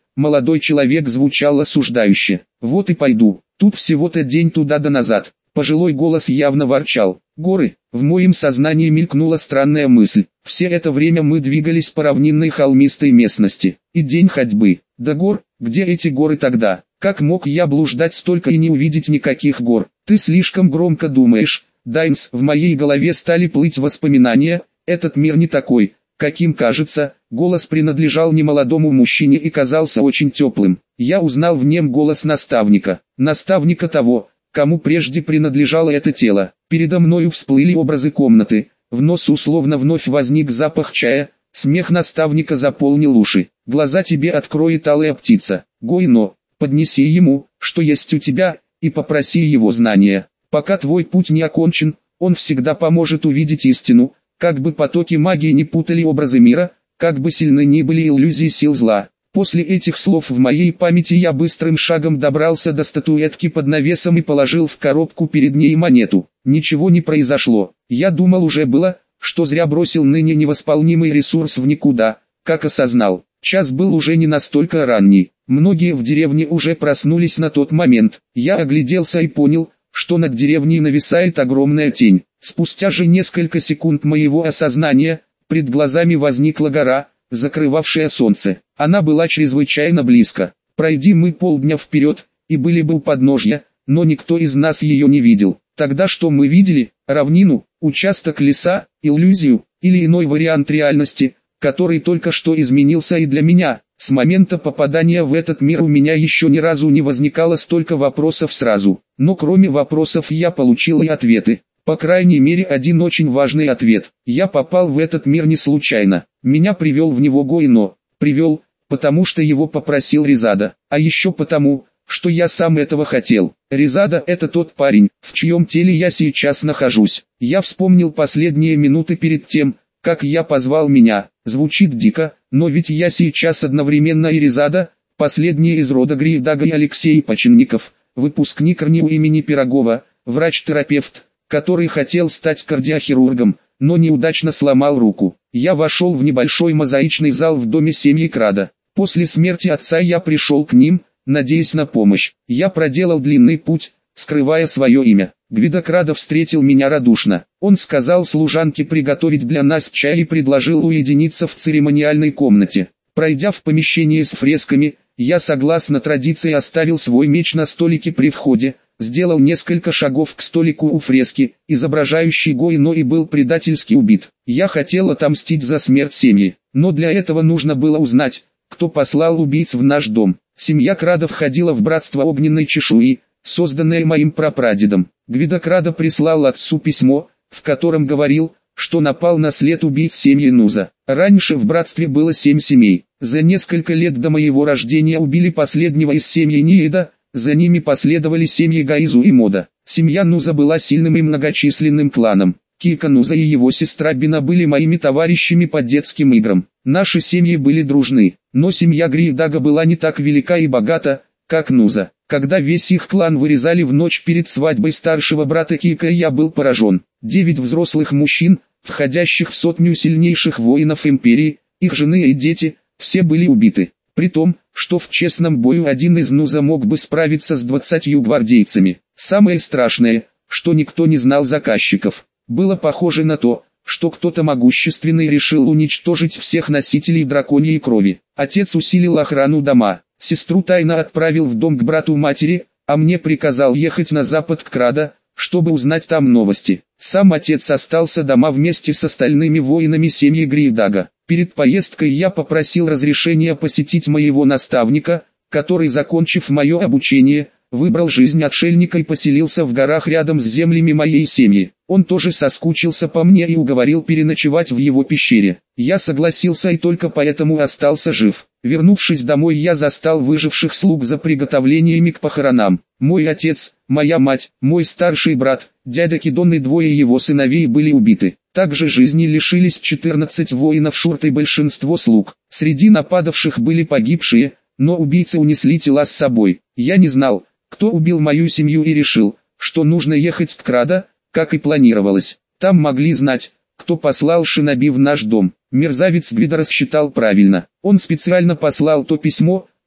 молодой человек звучал осуждающе. Вот и пойду, тут всего-то день туда да назад. Пожилой голос явно ворчал. Горы, в моем сознании мелькнула странная мысль. Все это время мы двигались по равнинной холмистой местности. И день ходьбы. До гор, где эти горы тогда? Как мог я блуждать столько и не увидеть никаких гор? Ты слишком громко думаешь, Дайнс. В моей голове стали плыть воспоминания. Этот мир не такой, каким кажется. Голос принадлежал немолодому мужчине и казался очень теплым. Я узнал в нем голос наставника. Наставника того, кому прежде принадлежало это тело. Передо мною всплыли образы комнаты. В носу словно вновь возник запах чая. Смех наставника заполнил уши. Глаза тебе откроет алая птица. Гойно, поднеси ему, что есть у тебя, и попроси его знания. Пока твой путь не окончен, он всегда поможет увидеть истину. Как бы потоки магии не путали образы мира, как бы сильны ни были иллюзии сил зла. После этих слов в моей памяти я быстрым шагом добрался до статуэтки под навесом и положил в коробку перед ней монету. Ничего не произошло. Я думал уже было, что зря бросил ныне невосполнимый ресурс в никуда, как осознал. Час был уже не настолько ранний. Многие в деревне уже проснулись на тот момент. Я огляделся и понял, что над деревней нависает огромная тень. Спустя же несколько секунд моего осознания, пред глазами возникла гора, закрывавшая солнце. Она была чрезвычайно близко. Пройди мы полдня вперед, и были бы у подножья, но никто из нас ее не видел. Тогда что мы видели? Равнину, участок леса, иллюзию, или иной вариант реальности, который только что изменился и для меня. С момента попадания в этот мир у меня еще ни разу не возникало столько вопросов сразу. Но кроме вопросов я получил и ответы. По крайней мере один очень важный ответ. Я попал в этот мир не случайно. Меня привел в него Гойно. Привел, потому что его попросил Резада. А еще потому, что я сам этого хотел. Резада — это тот парень, в чьем теле я сейчас нахожусь. Я вспомнил последние минуты перед тем, как я позвал меня. Звучит дико, но ведь я сейчас одновременно и Резада, последний из рода Гриевдага, и Алексей Починников, выпускник РНИУ имени Пирогова, врач-терапевт, который хотел стать кардиохирургом, но неудачно сломал руку. Я вошел в небольшой мозаичный зал в доме семьи Крада. После смерти отца я пришел к ним, надеясь на помощь. Я проделал длинный путь, скрывая свое имя. Гвидо Крадо встретил меня радушно. Он сказал служанке приготовить для нас чай и предложил уединиться в церемониальной комнате. Пройдя в помещение с фресками, я согласно традиции оставил свой меч на столике при входе, сделал несколько шагов к столику у фрески, изображающей Гойно, и был предательски убит. Я хотел отомстить за смерть семьи, но для этого нужно было узнать, кто послал убийц в наш дом. Семья Крадо входила в братство огненной чешуи, созданное моим прапрадедом. Гвидо Крадо прислал отцу письмо, в котором говорил, что напал на след убийц семьи Нуза. Раньше в братстве было 7 семей. За несколько лет до моего рождения убили последнего из семьи Ниида, за ними последовали семьи Гаизу и Мода. Семья Нуза была сильным и многочисленным кланом. Кика Нуза и его сестра Бина были моими товарищами по детским играм. Наши семьи были дружны, но семья Гриевдага была не так велика и богата, как Нуза. Когда весь их клан вырезали в ночь перед свадьбой старшего брата Кика, я был поражен. 9 взрослых мужчин, входящих в 100 сильнейших воинов империи, их жены и дети, все были убиты. При том, что в честном бою один из Нуза мог бы справиться с 20 гвардейцами. Самое страшное, что никто не знал заказчиков. Было похоже на то, что кто-то могущественный решил уничтожить всех носителей драконьей крови. Отец усилил охрану дома. Сестру тайно отправил в дом к брату матери, а мне приказал ехать на запад к Крадо, чтобы узнать там новости. Сам отец остался дома вместе с остальными воинами семьи Гриевдага. Перед поездкой я попросил разрешения посетить моего наставника, который, закончив мое обучение, выбрал жизнь отшельника и поселился в горах рядом с землями моей семьи. Он тоже соскучился по мне и уговорил переночевать в его пещере. Я согласился и только поэтому остался жив. Вернувшись домой, я застал выживших слуг за приготовлениями к похоронам. Мой отец, моя мать, мой старший брат, дядя Кидон и 2 его сыновей были убиты. Также жизни лишились 14 воинов Шурты и большинство слуг. Среди нападавших были погибшие, но убийцы унесли тела с собой. Я не знал, кто убил мою семью, и решил, что нужно ехать в Крадо, как и планировалось. Там могли знать, кто послал шиноби в наш дом. Мерзавец Гвидо рассчитал правильно. Он специально послал то письмо,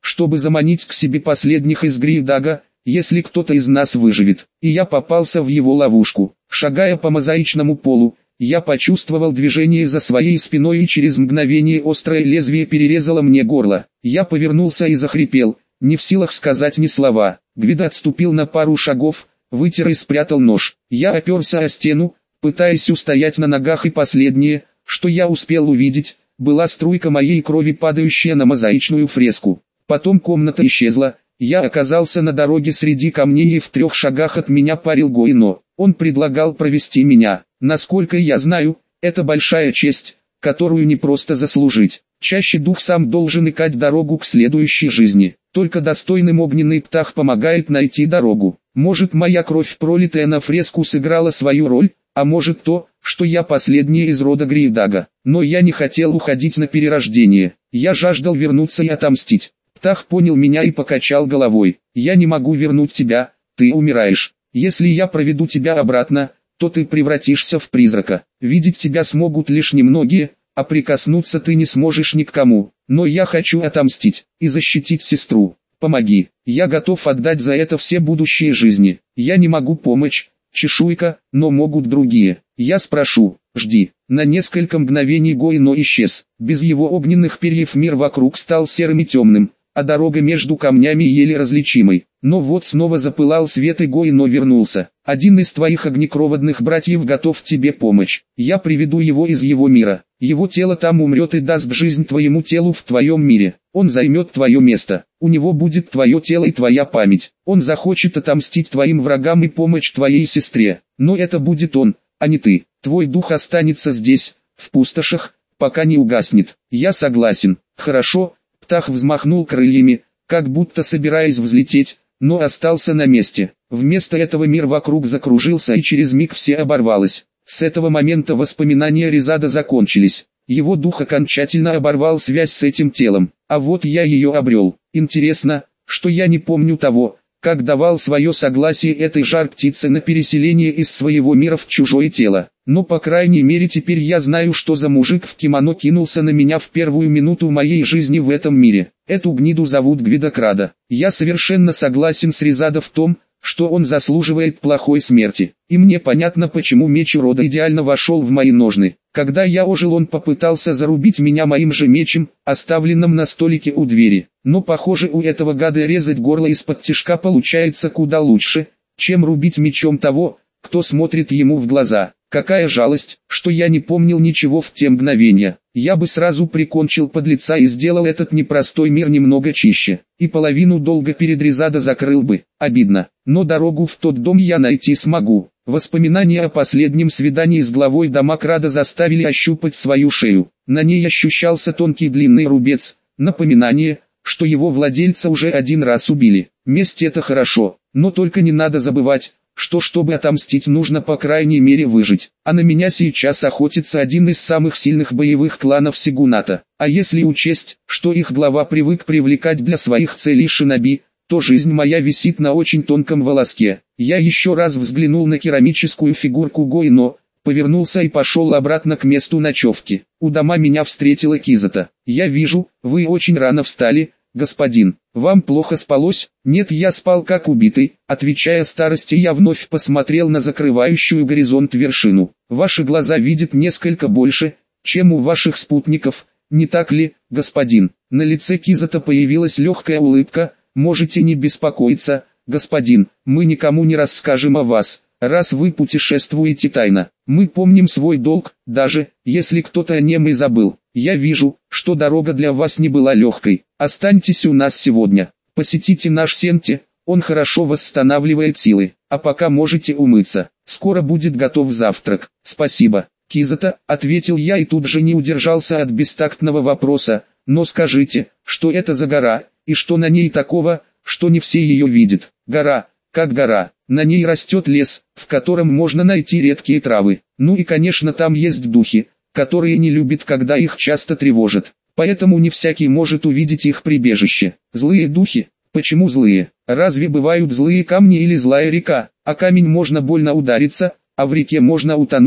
чтобы заманить к себе последних из Грейдага, если кто-то из нас выживет. И я попался в его ловушку. Шагая по мозаичному полу, я почувствовал движение за своей спиной, и через мгновение острое лезвие перерезало мне горло. Я повернулся и захрипел, не в силах сказать ни слова. Гвидо отступил на пару шагов, вытер и спрятал нож. Я оперся о стену, пытаясь устоять на ногах, и последнее, что я успел увидеть, была струйка моей крови, падающая на мозаичную фреску. Потом комната исчезла, я оказался на дороге среди камней, и в 3 шагах от меня парил Гойно. Он предлагал провести меня. Насколько я знаю, это большая честь, которую не просто заслужить. Чаще дух сам должен искать дорогу к следующей жизни. Только достойным огненный птах помогает найти дорогу. Может, моя кровь, пролитая на фреску, сыграла свою роль, а может то, что я последний из рода Грейдага. Но я не хотел уходить на перерождение. Я жаждал вернуться и отомстить. Птах понял меня и покачал головой. «Я не могу вернуть тебя, ты умираешь. Если я проведу тебя обратно, то ты превратишься в призрака. Видеть тебя смогут лишь немногие, а прикоснуться ты не сможешь ни к кому. Но я хочу отомстить и защитить сестру. Помоги. Я готов отдать за это все будущие жизни. Я не могу помочь, чешуйка, но могут другие. Я спрошу, жди». На несколько мгновений Гойно исчез. Без его огненных перьев мир вокруг стал серым и темным, а дорога между камнями еле различимой. Но вот снова запылал свет, и Гойно вернулся. «Один из твоих огнекроводных братьев готов тебе помочь. Я приведу его из его мира. Его тело там умрет и даст жизнь твоему телу в твоем мире. Он займет твое место. У него будет твое тело и твоя память. Он захочет отомстить твоим врагам и помочь твоей сестре. Но это будет он, а не ты. Твой дух останется здесь, в пустошах, пока не угаснет». «Я согласен». «Хорошо». Птах взмахнул крыльями, как будто собираясь взлететь, но остался на месте. Вместо этого мир вокруг закружился, и через миг все оборвалось. С этого момента воспоминания Резада закончились. Его дух окончательно оборвал связь с этим телом. А вот я ее обрел. Интересно, что я не помню того, как давал свое согласие этой жар-птице на переселение из своего мира в чужое тело. Но по крайней мере теперь я знаю, что за мужик в кимоно кинулся на меня в первую минуту моей жизни в этом мире. Эту гниду зовут Гвидокрада. Я совершенно согласен с Резадо в том, что он заслуживает плохой смерти. И мне понятно, почему меч урода идеально вошел в мои ножны. Когда я ожил, он попытался зарубить меня моим же мечем, оставленным на столике у двери. Но похоже, у этого гада резать горло из-под тишка получается куда лучше, чем рубить мечом того, кто смотрит ему в глаза. Какая жалость, что я не помнил ничего в те мгновения. Я бы сразу прикончил подлеца и сделал этот непростой мир немного чище. И половину долга перед Резадо закрыл бы. Обидно. Но дорогу в тот дом я найти смогу. Воспоминания о последнем свидании с главой Дамокрада заставили ощупать свою шею. На ней ощущался тонкий длинный рубец, напоминание, что его владельца уже один раз убили. Месть — это хорошо, но только не надо забывать, что чтобы отомстить, нужно по крайней мере выжить. А на меня сейчас охотится один из самых сильных боевых кланов Сигуната. А если учесть, что их глава привык привлекать для своих целей шиноби, то жизнь моя висит на очень тонком волоске. Я еще раз взглянул на керамическую фигурку Гойно, повернулся и пошел обратно к месту ночевки. У дома меня встретила Кизата. «Я вижу, вы очень рано встали, господин. Вам плохо спалось?» «Нет, я спал как убитый». Отвечая старости, я вновь посмотрел на закрывающую горизонт вершину. «Ваши глаза видят несколько больше, чем у ваших спутников, не так ли, господин?» На лице Кизата появилась легкая улыбка. «Можете не беспокоиться, господин, мы никому не расскажем о вас, раз вы путешествуете тайно. Мы помним свой долг, даже если кто-то о нем и забыл. Я вижу, что дорога для вас не была легкой. Останьтесь у нас сегодня. Посетите наш Сенти, он хорошо восстанавливает силы. А пока можете умыться. Скоро будет готов завтрак». «Спасибо, Кизата», — ответил я и тут же не удержался от бестактного вопроса. «Но скажите, что это за гора, и что на ней такого, что не все ее видят?» «Гора, как гора. На ней растет лес, в котором можно найти редкие травы. Ну и конечно, там есть духи, которые не любят, когда их часто тревожат. Поэтому не всякий может увидеть их прибежище. Злые духи? Почему злые? Разве бывают злые камни или злая река? А камень можно больно удариться, а в реке можно утонуть,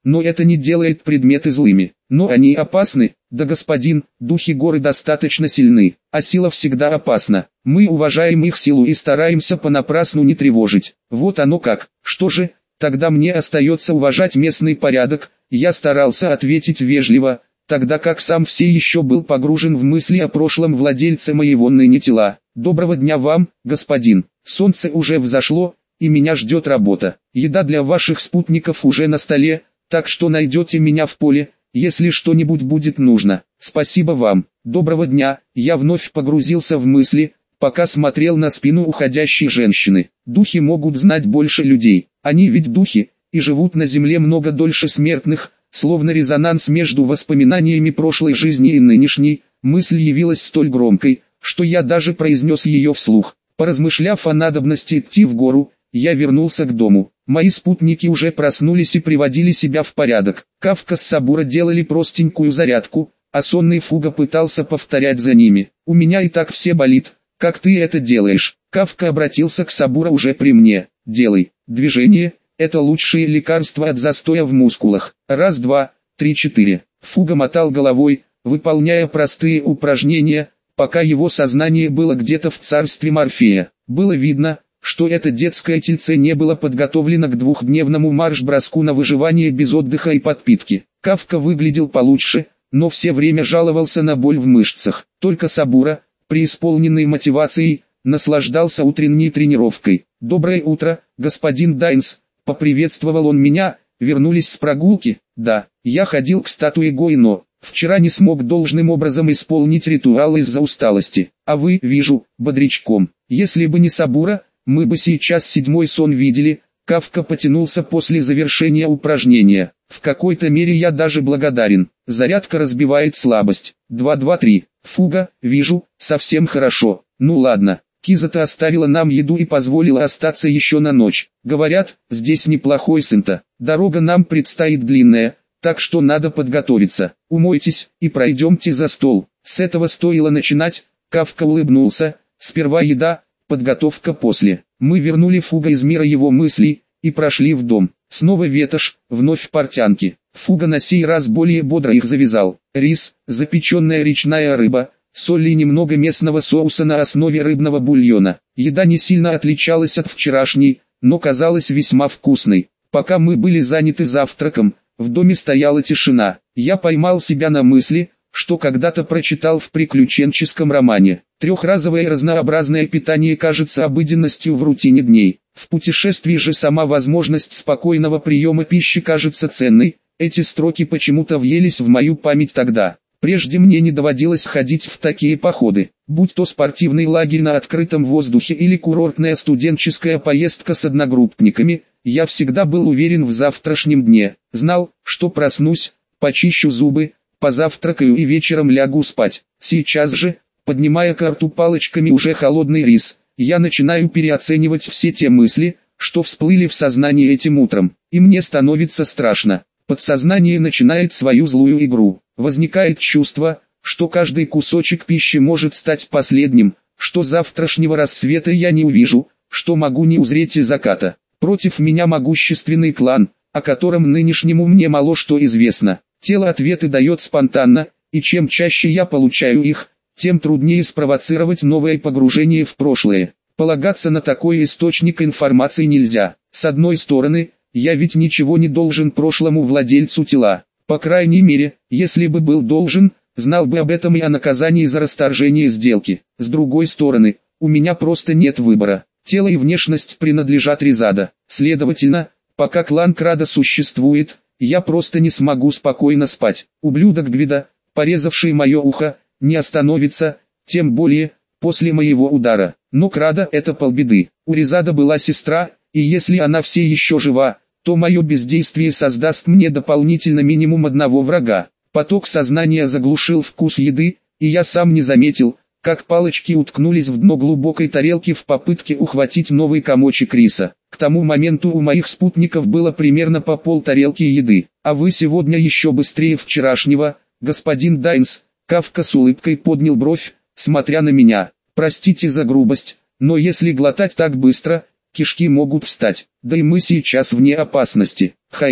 но это не делает предметы злыми. Но они опасны, да господин, духи горы достаточно сильны, а сила всегда опасна. Мы уважаем их силу и стараемся понапрасну не тревожить. Вот оно как. Что же, тогда мне остается уважать местный порядок. Я старался ответить вежливо, тогда как сам все еще был погружен в мысли о прошлом владельце моего ныне тела. Доброго дня вам, господин. Солнце уже взошло, и меня ждет работа. Еда для ваших спутников уже на столе, так что найдете меня в поле, если что-нибудь будет нужно. Спасибо вам. Доброго дня. Я вновь погрузился в мысли, пока смотрел на спину уходящей женщины. Духи могут знать больше людей. Они ведь духи, и живут на земле много дольше смертных, словно резонанс между воспоминаниями прошлой жизни и нынешней. Мысль явилась столь громкой, что я даже произнес ее вслух. Поразмышляв о надобности идти в гору, я вернулся к дому. Мои спутники уже проснулись и приводили себя в порядок. Кафка с Сабура делали простенькую зарядку, а сонный Фуга пытался повторять за ними. «У меня и так все болит, как ты это делаешь?» Кафка обратился к Сабура уже при мне. «Делай. Движение – это лучшее лекарство от застоя в мускулах. Раз, два, три, четыре». Фуга мотал головой, выполняя простые упражнения, пока его сознание было где-то в царстве Морфея. Было видно, что это детское тельце не было подготовлено к двухдневному марш-броску на выживание без отдыха и подпитки. Кафка выглядел получше, но все время жаловался на боль в мышцах. Только Сабура, преисполненный мотивацией, наслаждался утренней тренировкой. «Доброе утро, господин Дайнс», — поприветствовал он меня. «Вернулись с прогулки?» «Да, я ходил к статуе Гои, но вчера не смог должным образом исполнить ритуал из-за усталости. А вы, вижу, бодрячком. Если бы не Сабура, мы бы сейчас седьмой сон видели». Кафка потянулся после завершения упражнения. «В какой-то мере я даже благодарен. Зарядка разбивает слабость. 2-2-3. Фуга, вижу, совсем хорошо. Ну ладно, Кизата оставила нам еду и позволила остаться еще на ночь. Говорят, здесь неплохой сынта. Дорога нам предстоит длинная, так что надо подготовиться. Умойтесь и пройдемте за стол». С этого стоило начинать. Кафка улыбнулся. «Сперва еда, подготовка после». Мы вернули Фуга из мира его мыслей и прошли в дом. Снова ветошь, вновь портянки. Фуга на сей раз более бодро их завязал. Рис, запеченная речная рыба, соль и немного местного соуса на основе рыбного бульона. Еда не сильно отличалась от вчерашней, но казалась весьма вкусной. Пока мы были заняты завтраком, в доме стояла тишина. Я поймал себя на мысли, что когда-то прочитал в приключенческом романе. Трехразовое разнообразное питание кажется обыденностью в рутине дней. В путешествии же сама возможность спокойного приема пищи кажется ценной. Эти строки почему-то въелись в мою память тогда. Прежде мне не доводилось ходить в такие походы, будь то спортивный лагерь на открытом воздухе или курортная студенческая поездка с одногруппниками. Я всегда был уверен в завтрашнем дне, знал, что проснусь, почищу зубы, позавтракаю и вечером лягу спать. Сейчас же, поднимая ко рту палочками уже холодный рис, я начинаю переоценивать все те мысли, что всплыли в сознании этим утром, и мне становится страшно. Подсознание начинает свою злую игру. Возникает чувство, что каждый кусочек пищи может стать последним, что завтрашнего рассвета я не увижу, что могу не узреть и заката. Против меня могущественный клан, о котором нынешнему мне мало что известно. Тело ответы дает спонтанно, и чем чаще я получаю их, тем труднее спровоцировать новое погружение в прошлое. Полагаться на такой источник информации нельзя. С одной стороны, я ведь ничего не должен прошлому владельцу тела. По крайней мере, если бы был должен, знал бы об этом и о наказании за расторжение сделки. С другой стороны, у меня просто нет выбора. Тело и внешность принадлежат Ризада. Следовательно, пока клан Крада существует, я просто не смогу спокойно спать. Ублюдок Гвида, порезавший мое ухо, не остановится, тем более, после моего удара. Но Крада — это полбеды. У Ризада была сестра, и если она все еще жива, то мое бездействие создаст мне дополнительно минимум одного врага. Поток сознания заглушил вкус еды, и я сам не заметил, как палочки уткнулись в дно глубокой тарелки в попытке ухватить новый комочек риса. К тому моменту у моих спутников было примерно по полтарелки еды. «А вы сегодня еще быстрее вчерашнего, господин Дайнс», — Кафка с улыбкой поднял бровь, смотря на меня. «Простите за грубость, но если глотать так быстро, кишки могут встать, да и мы сейчас вне опасности».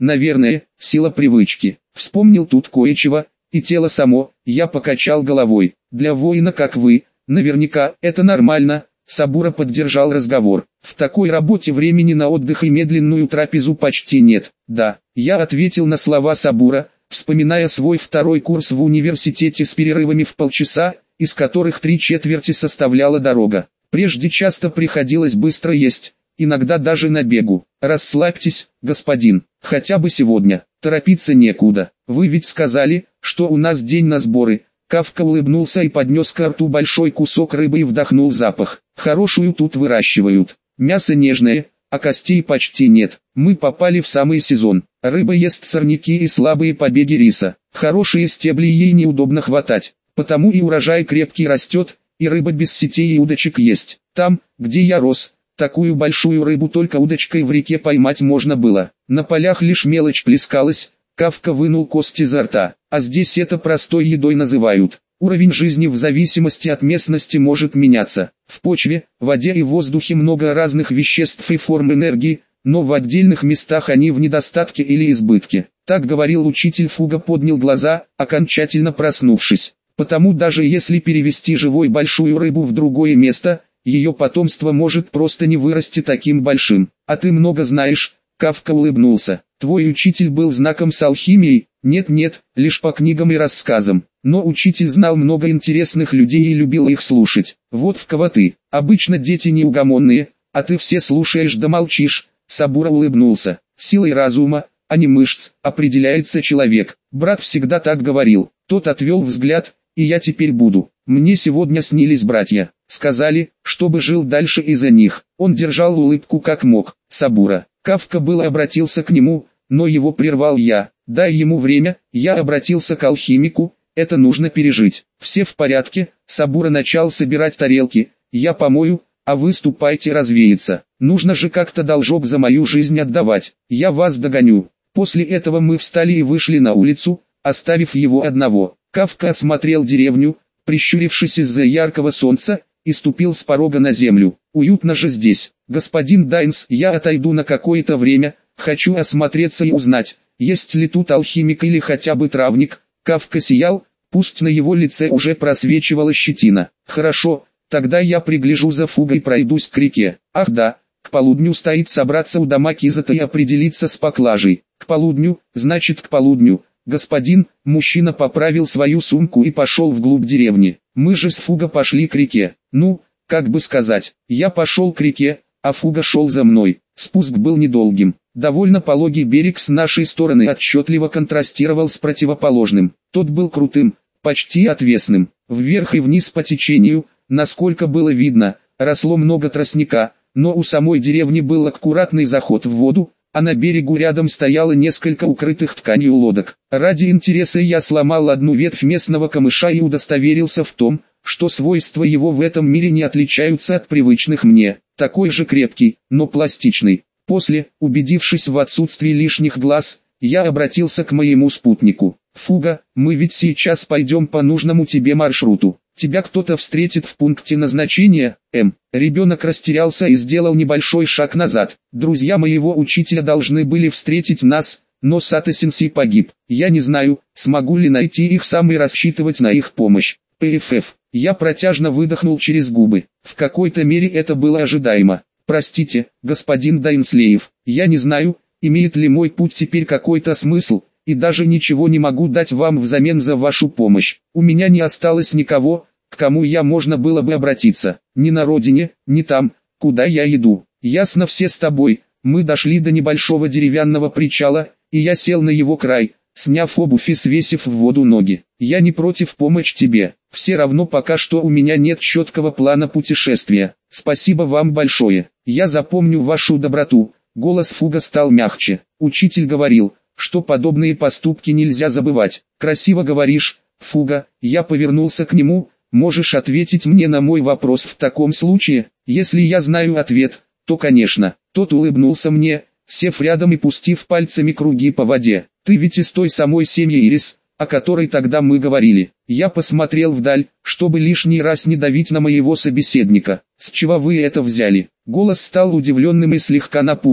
наверное, сила привычки. Вспомнил тут кое-чего, и тело само, я покачал головой. Для воина как вы, наверняка, это нормально. Сабура поддержал разговор. В такой работе времени на отдых и медленную трапезу почти нет. Да, я ответил на слова Сабура, вспоминая свой второй курс в университете с перерывами в полчаса, из которых 3/4 составляла дорога. Прежде часто приходилось быстро есть, иногда даже на бегу. Расслабьтесь, господин, хотя бы сегодня, торопиться некуда. Вы ведь сказали, что у нас день на сборы. Кафка улыбнулся и поднес ко рту большой кусок рыбы и вдохнул запах. Хорошую тут выращивают. Мясо нежное, а костей почти нет. Мы попали в самый сезон. Рыба ест сорняки и слабые побеги риса. Хорошие стебли ей неудобно хватать. Потому и урожай крепкий растет, и рыба без сетей и удочек есть. Там, где я рос, такую большую рыбу только удочкой в реке поймать можно было. На полях лишь мелочь плескалась. Кафка вынул кость изо рта, а здесь это простой едой называют. Уровень жизни в зависимости от местности может меняться. В почве, воде и воздухе много разных веществ и форм энергии, но в отдельных местах они в недостатке или избытке. Так говорил учитель. Фуга поднял глаза, окончательно проснувшись. Потому даже если перевести живой большую рыбу в другое место, ее потомство может просто не вырасти таким большим. А ты много знаешь. Кафка улыбнулся. Твой учитель был знаком с алхимией? Нет, лишь по книгам и рассказам. Но учитель знал много интересных людей и любил их слушать. Вот в кого ты. Обычно дети неугомонные, а ты все слушаешь да молчишь. Сабура улыбнулся. Силой разума, а не мышц, определяется человек. Брат всегда так говорил. Тот отвел взгляд, и я теперь буду. Мне сегодня снились братья. Сказали, чтобы жил дальше из-за них. Он держал улыбку как мог. Сабура. Кафка было обратился к нему, но его прервал я. Дай ему время, я обратился к алхимику, это нужно пережить. Все в порядке, Сабура начал собирать тарелки, я помою, а вы ступайте развеяться. Нужно же как-то должок за мою жизнь отдавать, я вас догоню. После этого мы встали и вышли на улицу, оставив его одного. Кафка осмотрел деревню, прищурившись из-за яркого солнца, и ступил с порога на землю. Уютно же здесь. Господин Дайнс, я отойду на какое-то время, хочу осмотреться и узнать, есть ли тут алхимик или хотя бы травник. Кафка сиял, пусть на его лице уже просвечивала щетина. Хорошо, тогда я пригляжу за Фугой и пройдусь к реке. Ах да, к полудню стоит собраться у дома Кизата и определиться с поклажей. К полудню, значит к полудню. Господин, мужчина поправил свою сумку и пошел вглубь деревни. Мы же с Фуга пошли к реке. Ну, как бы сказать, я пошел к реке, а Фуга шел за мной. Спуск был недолгим. Довольно пологий берег с нашей стороны отчетливо контрастировал с противоположным. Тот был крутым, почти отвесным. Вверх и вниз по течению, насколько было видно, росло много тростника, но у самой деревни был аккуратный заход в воду, а на берегу рядом стояло несколько укрытых тканью лодок. Ради интереса я сломал одну ветвь местного камыша и удостоверился в том, что свойства его в этом мире не отличаются от привычных мне. Такой же крепкий, но пластичный. После, убедившись в отсутствии лишних глаз, я обратился к моему спутнику. Фуга, мы ведь сейчас пойдем по нужному тебе маршруту. Тебя кто-то встретит в пункте назначения, Ребенок растерялся и сделал небольшой шаг назад. Друзья моего учителя должны были встретить нас, но Сато-сенсей погиб. Я не знаю, смогу ли найти их сам и рассчитывать на их помощь. ПФФ. Я протяжно выдохнул через губы. В какой-то мере это было ожидаемо. Простите, господин Дайнслеев, я не знаю, имеет ли мой путь теперь какой-то смысл, и даже ничего не могу дать вам взамен за вашу помощь. У меня не осталось никого, к кому я можно было бы обратиться. Ни на родине, ни там, куда я иду. Ясно, все с тобой. Мы дошли до небольшого деревянного причала, и я сел на его край, сняв обувь и свесив в воду ноги. Я не против помочь тебе. Все равно пока что у меня нет четкого плана путешествия. Спасибо вам большое. Я запомню вашу доброту. Голос Фуга стал мягче. Учитель говорил, что подобные поступки нельзя забывать. Красиво говоришь, Фуга. Я повернулся к нему. Можешь ответить мне на мой вопрос в таком случае? Если я знаю ответ, то конечно. Тот улыбнулся мне, сев рядом и пустив пальцами круги по воде. Ты ведь из той самой семьи Ирис, о которой тогда мы говорили. Я посмотрел вдаль, чтобы лишний раз не давить на моего собеседника. С чего вы это взяли? Голос стал удивленным и слегка напуганным.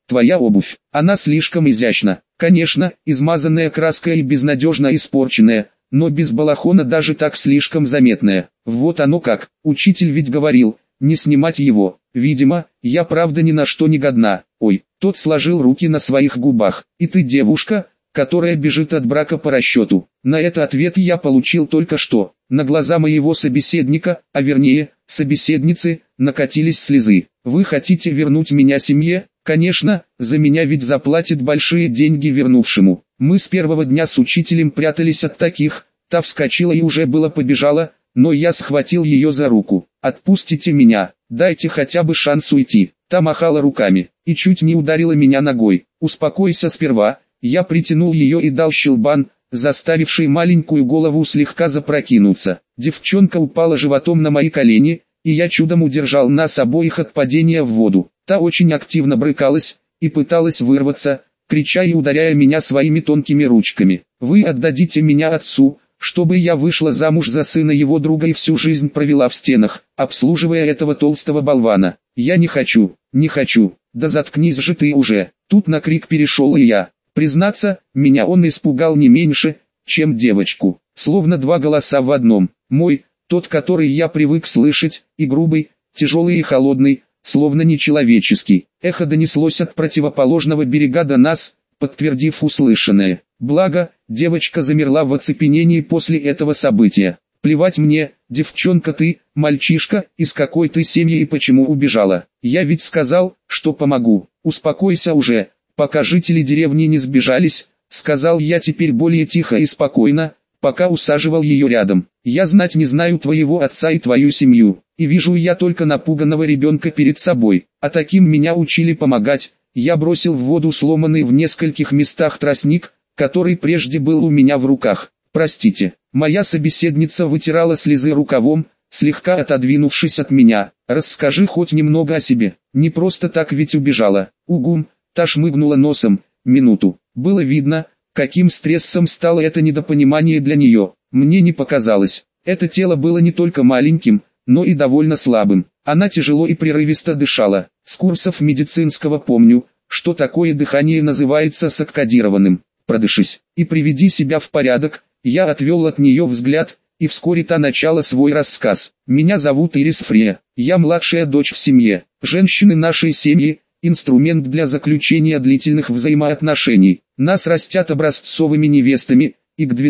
твоя обувь, она слишком изящна. Конечно, измазанная краской и безнадежно испорченная, но без балахона даже так слишком заметная. Вот оно как, учитель ведь говорил, не снимать его. Видимо, я правда ни на что не годна. Ой, тот сложил руки на своих губах. И ты девушка, которая бежит от брака по расчету. На это ответ я получил только что. На глаза моего собеседника, а вернее, собеседницы, накатились слезы. Вы хотите вернуть меня семье? Конечно, за меня ведь заплатят большие деньги вернувшему. Мы с первого дня с учителем прятались от таких. Та вскочила и уже было побежала, но я схватил ее за руку. Отпустите меня, дайте хотя бы шанс уйти. Та махала руками и чуть не ударила меня ногой. Успокойся сперва. Я притянул ее и дал щелбан, заставивший маленькую голову слегка запрокинуться. Девчонка упала животом на мои колени, и я чудом удержал нас обоих от падения в воду. Та очень активно брыкалась и пыталась вырваться, крича и ударяя меня своими тонкими ручками. «Вы отдадите меня отцу, чтобы я вышла замуж за сына его друга и всю жизнь провела в стенах, обслуживая этого толстого болвана. Я не хочу, не хочу, да заткнись же ты уже». Тут на крик перешел и я. Признаться, меня он испугал не меньше, чем девочку. Словно два голоса в одном. Мой, тот, который я привык слышать, и грубый, тяжелый и холодный, словно нечеловеческий. Эхо донеслось от противоположного берега до нас, подтвердив услышанное. Благо, девочка замерла в оцепенении после этого события. Плевать мне, девчонка ты, мальчишка, из какой ты семьи и почему убежала. Я ведь сказал, что помогу. Успокойся уже. «Пока жители деревни не сбежались», — сказал я теперь более тихо и спокойно, пока усаживал ее рядом. «Я знать не знаю твоего отца и твою семью, и вижу я только напуганного ребенка перед собой, а таким меня учили помогать». Я бросил в воду сломанный в нескольких местах тростник, который прежде был у меня в руках. «Простите». Моя собеседница вытирала слезы рукавом, слегка отодвинувшись от меня. «Расскажи хоть немного о себе, не просто так ведь убежала». «Угум». Та шмыгнула носом. Минуту. Было видно, каким стрессом стало это недопонимание для нее. Мне не показалось. Это тело было не только маленьким, но и довольно слабым. Она тяжело и прерывисто дышала. С курсов медицинского помню, что такое дыхание называется саккадированным. Продышись и приведи себя в порядок. Я отвел от нее взгляд, и вскоре та начала свой рассказ. Меня зовут Ирис Фрея. Я младшая дочь в семье. Женщины нашей семьи – инструмент для заключения длительных взаимоотношений. Нас растят образцовыми невестами, и к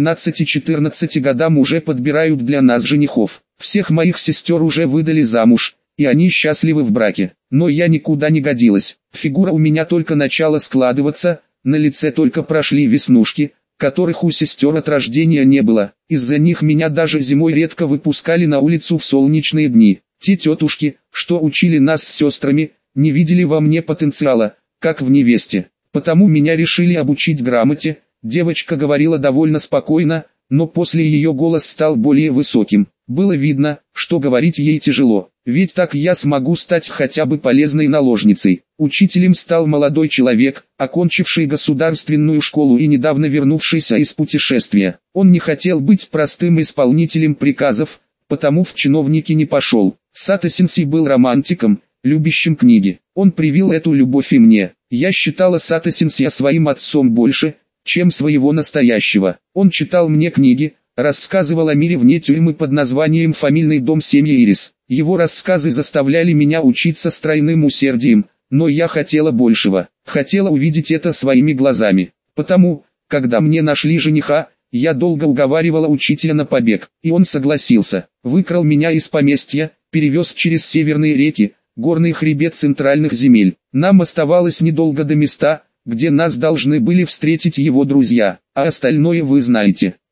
12-14 годам уже подбирают для нас женихов. Всех моих сестер уже выдали замуж, и они счастливы в браке. Но я никуда не годилась. Фигура у меня только начала складываться, на лице только прошли веснушки, которых у сестер от рождения не было. Из-за них меня даже зимой редко выпускали на улицу в солнечные дни. Те тетушки, что учили нас с сестрами, не видели во мне потенциала, как в невесте. Потому меня решили обучить грамоте. Девочка говорила довольно спокойно, но после ее голос стал более высоким. Было видно, что говорить ей тяжело, ведь так я смогу стать хотя бы полезной наложницей. Учителем стал молодой человек, окончивший государственную школу и недавно вернувшийся из путешествия. Он не хотел быть простым исполнителем приказов, потому в чиновники не пошел. Сато-сенсей был романтиком, любящим книги. Он привил эту любовь и мне. Я считала Сато-сенсея своим отцом больше, чем своего настоящего. Он читал мне книги, рассказывал о мире вне тюрьмы под названием «Фамильный дом семьи Ирис». Его рассказы заставляли меня учиться с тройным усердием, но я хотела большего. Хотела увидеть это своими глазами. Потому, когда мне нашли жениха, я долго уговаривала учителя на побег, и он согласился. Выкрал меня из поместья, перевез через северные реки, горный хребет центральных земель. Нам оставалось недолго до места, где нас должны были встретить его друзья, а остальное вы знаете.